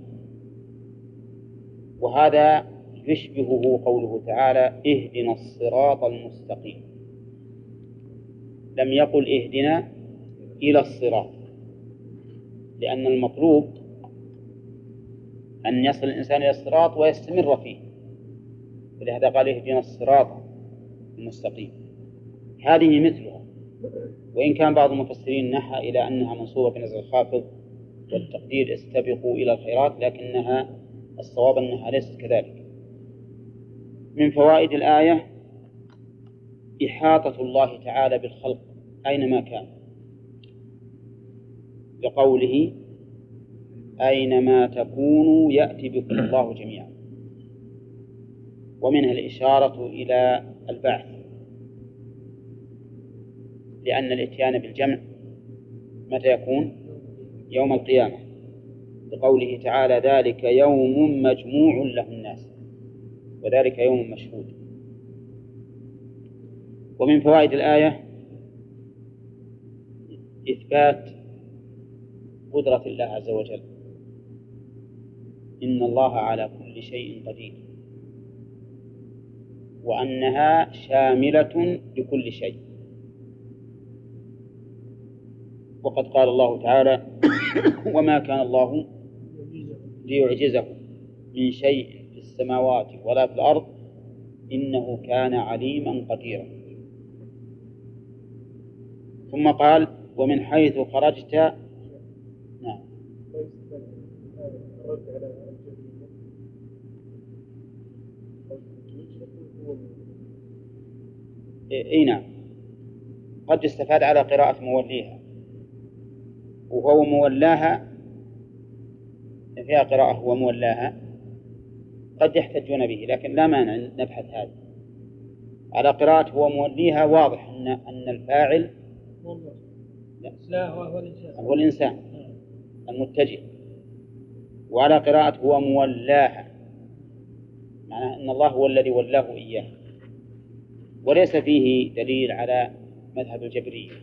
وهذا يشبهه قوله تعالى اهدنا الصراط المستقيم، لم يقل اهدنا إلى الصراط، لأن المطلوب أن يصل الإنسان إلى الصراط ويستمر فيه، ولهذا قال اهدنا الصراط المستقيم. هذه مثلها، وإن كان بعض المفسرين نحى إلى أنها منصوبة بنزع الخافض والتقدير استبقوا إلى الخيرات، لكنها الصواب أنها ليست كذلك. من فوائد الآية إحاطة الله تعالى بالخلق أينما كان، لقوله أينما تكونوا يأتي بكم الله جميعا. ومنها الإشارة إلى البعث، لأن الإتيان بالجمع متى يكون؟ يوم القيامة، لقوله تعالى ذلك يوم مجموع له الناس وذلك يوم مشهود. ومن فوائد الآية إثبات قدرة الله عز وجل، إن الله على كل شيء قدير، وأنها شاملة لكل شيء. وقد قال الله تعالى: وما كان الله ليعجزه من شيء في السماوات ولا في الأرض إنه كان عليما قديرا. ثم قال: ومن حيث خرجت. نعم. اي نعم، قد استفاد على قراءة موليها، وهو مولاها فيها قراءة هو مولاها، قد يحتجون به، لكن لا مانع نبحث هذا. على قراءة هو موليها واضح أن الفاعل لا هو الإنسان المتجه، وعلى قراءة هو مولاها معناه أن الله هو الذي ولاه إياه، وليس فيه دليل على مذهب الجبرية،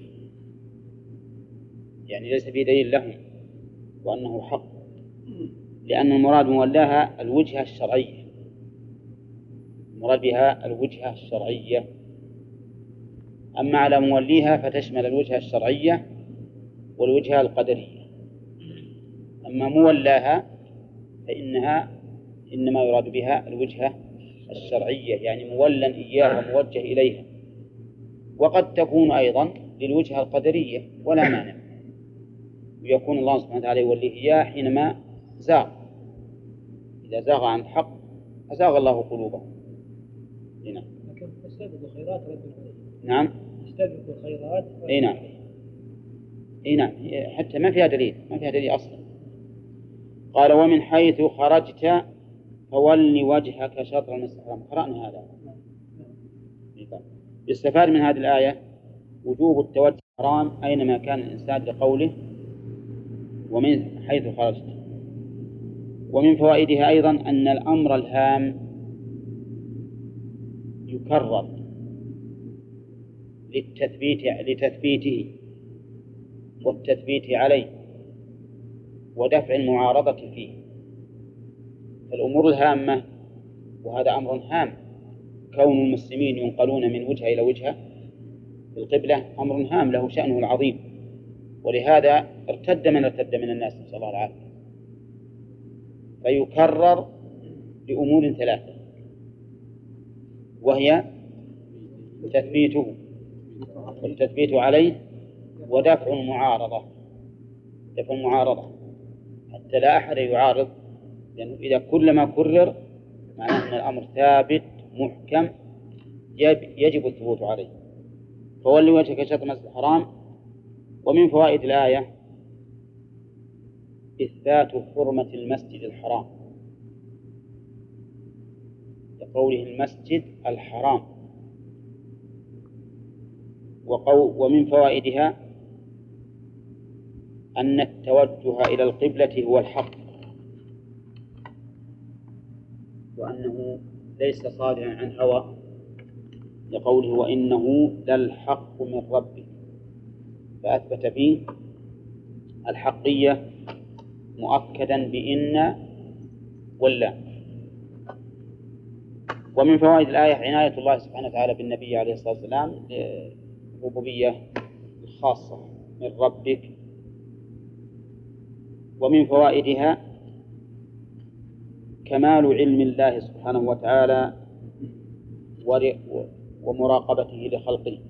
يعني ليس فيه دليل لهم وأنه حق، لأن المراد مولاها الوجهة الشرعية، المراد بها الوجهة الشرعية. أما على موليها فتشمل الوجهة الشرعية والوجهة القدرية. أما مولاها فإنها إنما يراد بها الوجهة الشرعية، يعني مولا إياها موجه إليها، وقد تكون أيضا للوجهة القدرية ولا مانع، ويكون الله سبحانه وتعالى يوليه إياه حينما زاغ، إذا زاغ عن الحق أزاغ الله قلوبه. هنا. لكن تستبق الخيرات رد عليه. نعم. تستبق الخيرات. أي نعم. أي نعم، حتى ما فيها دليل، ما فيها دليل أصلا. قال: ومن حيث خرجت فول وجهك شطر المسجد الحرام. قرأنا هذا. يستفاد من هذه الآية وجوب التوجه الحرام أينما كان الإنسان لقوله ومن حيث خرجت. ومن فوائدها أيضا أن الأمر الهام يكرر لتثبيته والتثبيت عليه ودفع المعارضة فيه. فالأمور الهامة، وهذا أمر هام، كون المسلمين ينقلون من وجهة إلى وجهة في القبلة أمر هام له شأنه العظيم، ولهذا ارتد من الناس، نسأل الله العافية. فيكرر لأمور ثلاثة، وهي تثبيته والتثبيت عليه ودفع المعارضة، دفع المعارضة حتى لا أحد يعارض، لأنه إذا كلما كرر معناه أن الأمر ثابت محكم يجب الثبوت عليه. فولي وجهك شطر المسجد الحرام. ومن فوائد الآية إثبات حرمة المسجد الحرام، لقوله المسجد الحرام. ومن فوائدها أن التوجه إلى القبلة هو الحق، وأنه ليس صادرا عن هوى، لقوله وإنه للحق من ربك، فأثبت فيه الحقية مؤكدا بإن ولا. ومن فوائد الآية عناية الله سبحانه وتعالى بالنبي عليه الصلاة والسلام للربوبية الخاصة من ربك. ومن فوائدها كمال علم الله سبحانه وتعالى ومراقبته لخلقه.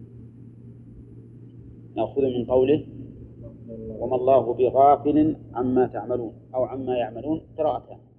نأخذ من قوله وما الله بغافل عما تعملون أو عما يعملون قراءتان.